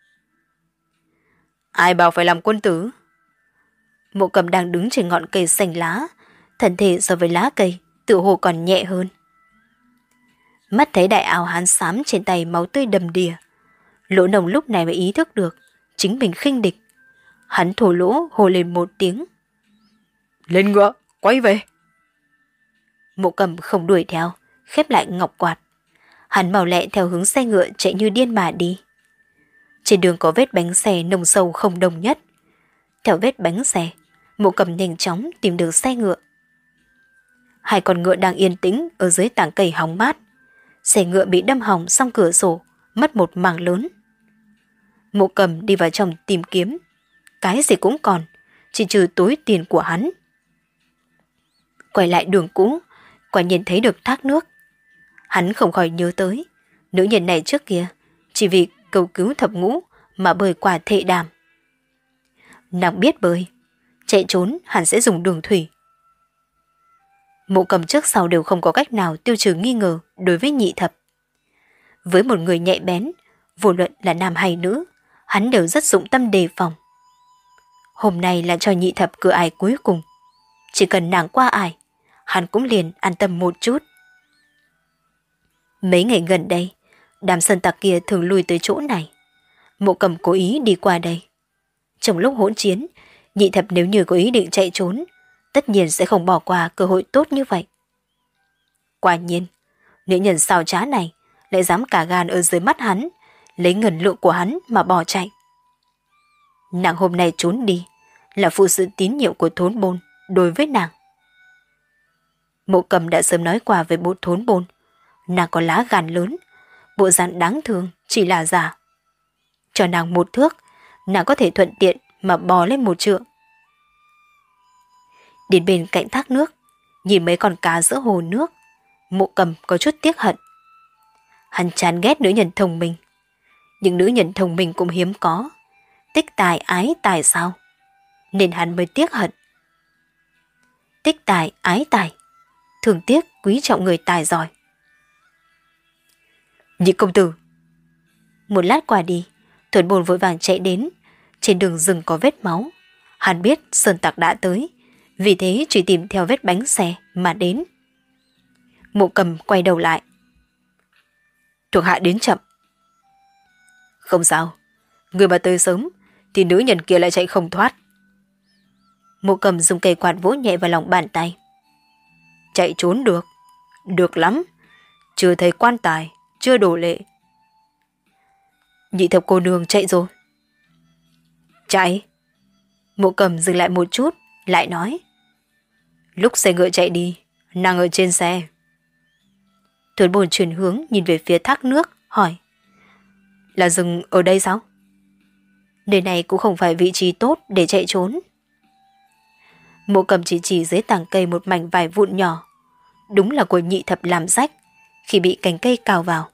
Ai bảo phải làm quân tử? Mộ Cầm đang đứng trên ngọn cây xanh lá, thân thể so với lá cây tự hồ còn nhẹ hơn. Mắt thấy đại áo hán xám trên tay máu tươi đầm đìa, Lỗ Nồng lúc này mới ý thức được chính mình khinh địch. Hắn thổ lỗ hồ lên một tiếng. Lên ngựa, quay về. Mộ Cầm không đuổi theo, khép lại ngọc quạt. Hắn mau lẹ theo hướng xe ngựa chạy như điên mà đi. Trên đường có vết bánh xe nông sâu không đồng nhất. Theo vết bánh xe, Mộ Cầm nhanh chóng tìm được xe ngựa. Hai con ngựa đang yên tĩnh ở dưới tảng cây hóng mát. Xe ngựa bị đâm hỏng xong cửa sổ, mất một mảng lớn. Mộ Cầm đi vào trong tìm kiếm. Cái gì cũng còn, chỉ trừ túi tiền của hắn. Quay lại đường cũ, quả nhiên thấy được thác nước. Hắn không khỏi nhớ tới, nữ nhân này trước kia, chỉ vì cầu cứu thập ngũ mà bơi qua thệ đàm. Nàng biết bơi, chạy trốn hắn sẽ dùng đường thủy. Mộ Cầm trước sau đều không có cách nào tiêu trừ nghi ngờ đối với nhị thập. Với một người nhạy bén, vô luận là nam hay nữ, hắn đều rất dụng tâm đề phòng. Hôm nay là cho nhị thập cửa ải cuối cùng. Chỉ cần nàng qua ải, hắn cũng liền an tâm một chút. Mấy ngày gần đây, đám sơn tặc kia thường lui tới chỗ này. Mộ Cầm cố ý đi qua đây. Trong lúc hỗn chiến, nhị thập nếu như có ý định chạy trốn, tất nhiên sẽ không bỏ qua cơ hội tốt như vậy. Quả nhiên, nữ nhân xào trá này lại dám cả gan ở dưới mắt hắn, lấy ngân lượng của hắn mà bỏ chạy. Nàng hôm nay trốn đi là phụ sự tín nhiệm của Thốn Bôn đối với nàng. Mộ Cầm đã sớm nói qua với bố Thốn Bôn, nàng có lá gan lớn, bộ dạng đáng thương chỉ là giả. Cho nàng một thước, nàng có thể thuận tiện mà bò lên một trượng. Đến bên cạnh thác nước, nhìn mấy con cá giữa hồ nước, Mộ Cầm có chút tiếc hận. Hắn chán ghét nữ nhân thông minh. Nhưng nữ nhân thông minh cũng hiếm có. Tích tài ái tài sao? Nên hắn mới tiếc hận. Tích tài ái tài, thường tiếc quý trọng người tài giỏi. Nhị công tử. Một lát qua đi, Thuần Bồn vội vàng chạy đến. Trên đường rừng có vết máu. Hắn biết sơn tặc đã tới, vì thế chỉ tìm theo vết bánh xe mà đến. Mộ Cầm quay đầu lại. Thuộc hạ đến chậm. Không sao, người mà tới sớm thì nữ nhân kia lại chạy không thoát. Mộ Cầm dùng cây quạt vỗ nhẹ vào lòng bàn tay. Chạy trốn được, được lắm. Chưa thấy quan tài, chưa đổ lệ. Nhị thập cô nương chạy rồi. Chạy. Mộ Cầm dừng lại một chút, lại nói. Lúc xe ngựa chạy đi, nàng ở trên xe. Thuần Bồn chuyển hướng nhìn về phía thác nước, hỏi. Là dừng ở đây sao? Nơi này cũng không phải vị trí tốt để chạy trốn. Mộ Cầm chỉ chỉ dưới tàng cây một mảnh vải vụn nhỏ. Đúng là của nhị thập làm rách khi bị cành cây cào vào.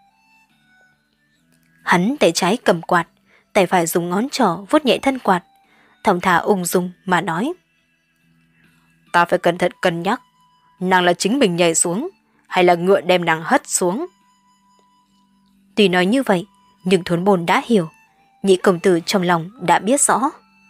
Hắn tay trái cầm quạt, tay phải dùng ngón trỏ vuốt nhẹ thân quạt, thong thả ung dung mà nói. Ta phải cẩn thận cân nhắc, nàng là chính mình nhảy xuống hay là ngựa đem nàng hất xuống. Tuy nói như vậy, nhưng Thốn Bồn đã hiểu, nhị công tử trong lòng đã biết rõ.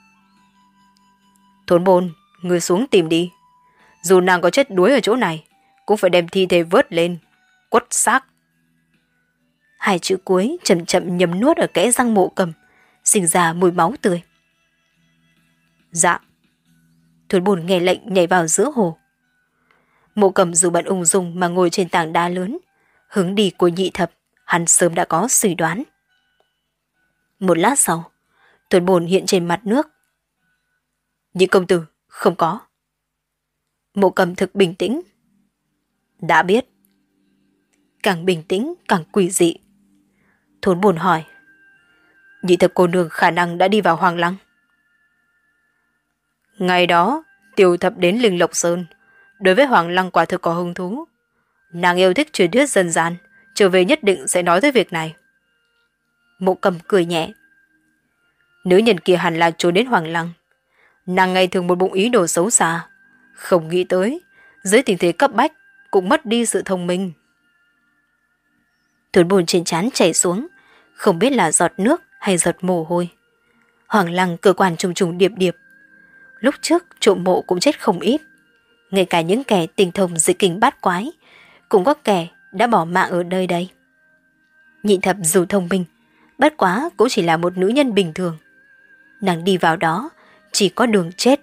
Thốn Bồn, ngươi xuống tìm đi. Dù nàng có chết đuối ở chỗ này, cũng phải đem thi thể vớt lên, quất xác. Hai chữ cuối chậm chậm nhấm nuốt ở kẽ răng Mộ Cầm, sinh ra mùi máu tươi. Dạ. Thốn Bồn nghe lệnh nhảy vào giữa hồ. Mộ Cầm dù bận ung dung mà ngồi trên tảng đá lớn, hướng đi của nhị thập, hắn sớm đã có suy đoán. Một lát sau, Thốn Bồn hiện trên mặt nước. Nhị công tử, không có. Mộ Cầm thực bình tĩnh. Đã biết. Càng bình tĩnh càng quỷ dị. Thốn Bồn hỏi. Nhị thập cô nương khả năng đã đi vào Hoàng Lăng. Ngày đó, tiểu thập đến Linh Lộc Sơn, đối với Hoàng Lăng quả thực có hứng thú. Nàng yêu thích truyền thuyết dân gian, trở về nhất định sẽ nói tới việc này. Mộ Cầm cười nhẹ. Nữ nhân kia hẳn là trốn đến Hoàng Lăng. Nàng ngày thường một bụng ý đồ xấu xa, không nghĩ tới, dưới tình thế cấp bách, cũng mất đi sự thông minh. Thốn Bồn trên trán chảy xuống, không biết là giọt nước hay giọt mồ hôi. Hoàng Lăng cơ quan trùng trùng điệp điệp. Lúc trước trộm mộ cũng chết không ít. Ngay cả những kẻ tinh thông dị kinh bát quái, cũng có kẻ đã bỏ mạng ở nơi đây. Nhị thập dù thông minh, bất quá cũng chỉ là một nữ nhân bình thường. Nàng đi vào đó chỉ có đường chết.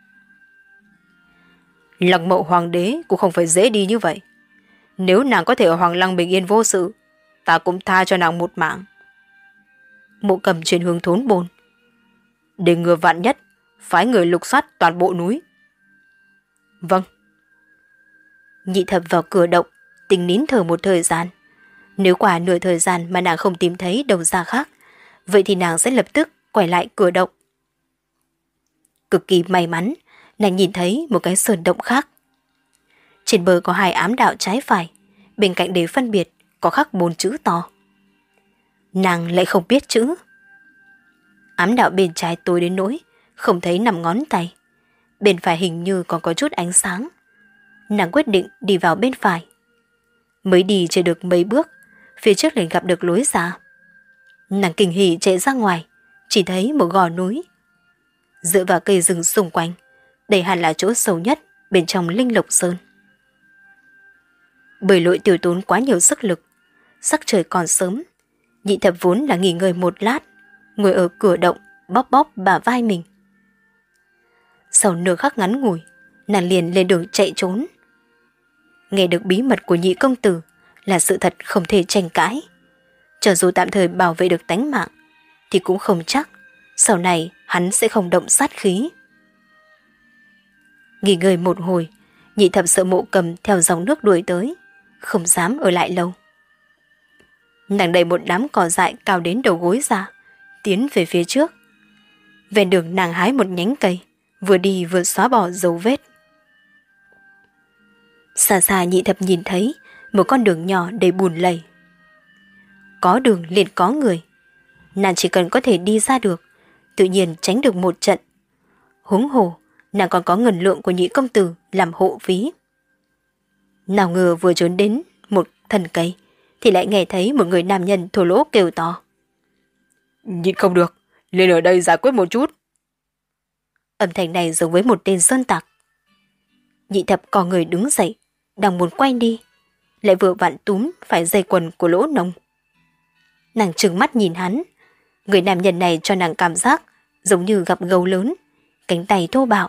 Lăng Mộ hoàng đế cũng không phải dễ đi như vậy. Nếu nàng có thể ở Hoàng Lăng bình yên vô sự, ta cũng tha cho nàng một mạng. Mộ Cầm chuyển hướng Thốn Bồn. Để ngừa vạn nhất, phái người lục soát toàn bộ núi. Vâng. Nhị thập vào cửa động, tính nín thở một thời gian. Nếu quả nửa thời gian mà nàng không tìm thấy đầu ra khác, vậy thì nàng sẽ lập tức quay lại cửa động. Cực kỳ may mắn, nàng nhìn thấy một cái sơn động khác. Trên bờ có hai ám đạo trái phải, bên cạnh để phân biệt có khắc bốn chữ to. Nàng lại không biết chữ. Ám đạo bên trái tối đến nỗi không thấy nằm ngón tay, bên phải hình như còn có chút ánh sáng. Nàng quyết định đi vào bên phải. Mới đi chưa được mấy bước, phía trước liền gặp được lối ra. Nàng kinh hỉ chạy ra ngoài, chỉ thấy một gò núi. Dựa vào cây rừng xung quanh, đây hẳn là chỗ sâu nhất bên trong Linh Lộc Sơn. Bởi lội tiêu tốn quá nhiều sức lực, sắc trời còn sớm, Nhị Thập vốn là nghỉ ngơi một lát, ngồi ở cửa động bóp bóp bả vai mình. Sau nửa khắc ngắn ngủi, nàng liền lên đường chạy trốn. Nghe được bí mật của Nhị công tử là sự thật không thể tranh cãi. Cho dù tạm thời bảo vệ được tánh mạng, thì cũng không chắc sau này hắn sẽ không động sát khí. Nghỉ ngơi một hồi, Nhị Thập sợ Mộ Cầm theo dòng nước đuổi tới, không dám ở lại lâu. Nàng đẩy một đám cỏ dại cao đến đầu gối ra, tiến về phía trước. Ven đường nàng hái một nhánh cây, vừa đi vừa xóa bỏ dấu vết. Xa xa Nhị Thập nhìn thấy một con đường nhỏ đầy bùn lầy. Có đường liền có người. Nàng chỉ cần có thể đi ra được, tự nhiên tránh được một trận. Huống hồ, nàng còn có ngân lượng của Nhị công tử làm hộ phí. Nào ngờ vừa trốn đến một thân cây, thì lại nghe thấy một người nam nhân thô lỗ kêu to. Nhịn không được, lên ở đây giải quyết một chút. Âm thanh này giống với một tên sơn tặc. Nhị Thập co người đứng dậy, đang muốn quay đi, lại vừa vặn túm phải dây quần của Lỗ Nông. Nàng trừng mắt nhìn hắn, người nam nhân này cho nàng cảm giác giống như gặp gấu lớn, cánh tay thô bạo.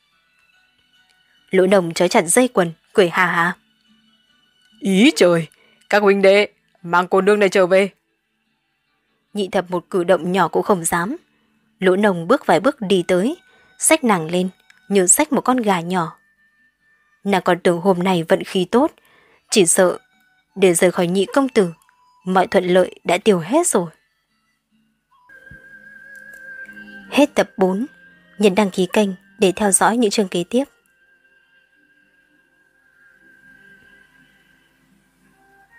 Lỗ Nông trói chặt dây quần, cười hà hà. Ý trời, các huynh đệ, mang cô nương này trở về. Nhị Thập một cử động nhỏ cũng không dám. Lỗ Nông bước vài bước đi tới, xách nàng lên, như xách một con gà nhỏ. Nàng còn tưởng hôm nay vận khí tốt, chỉ sợ để rời khỏi Nhị công tử, mọi thuận lợi đã tiêu hết rồi. Hết tập bốn. Nhấn đăng ký kênh để theo dõi những chương kế tiếp.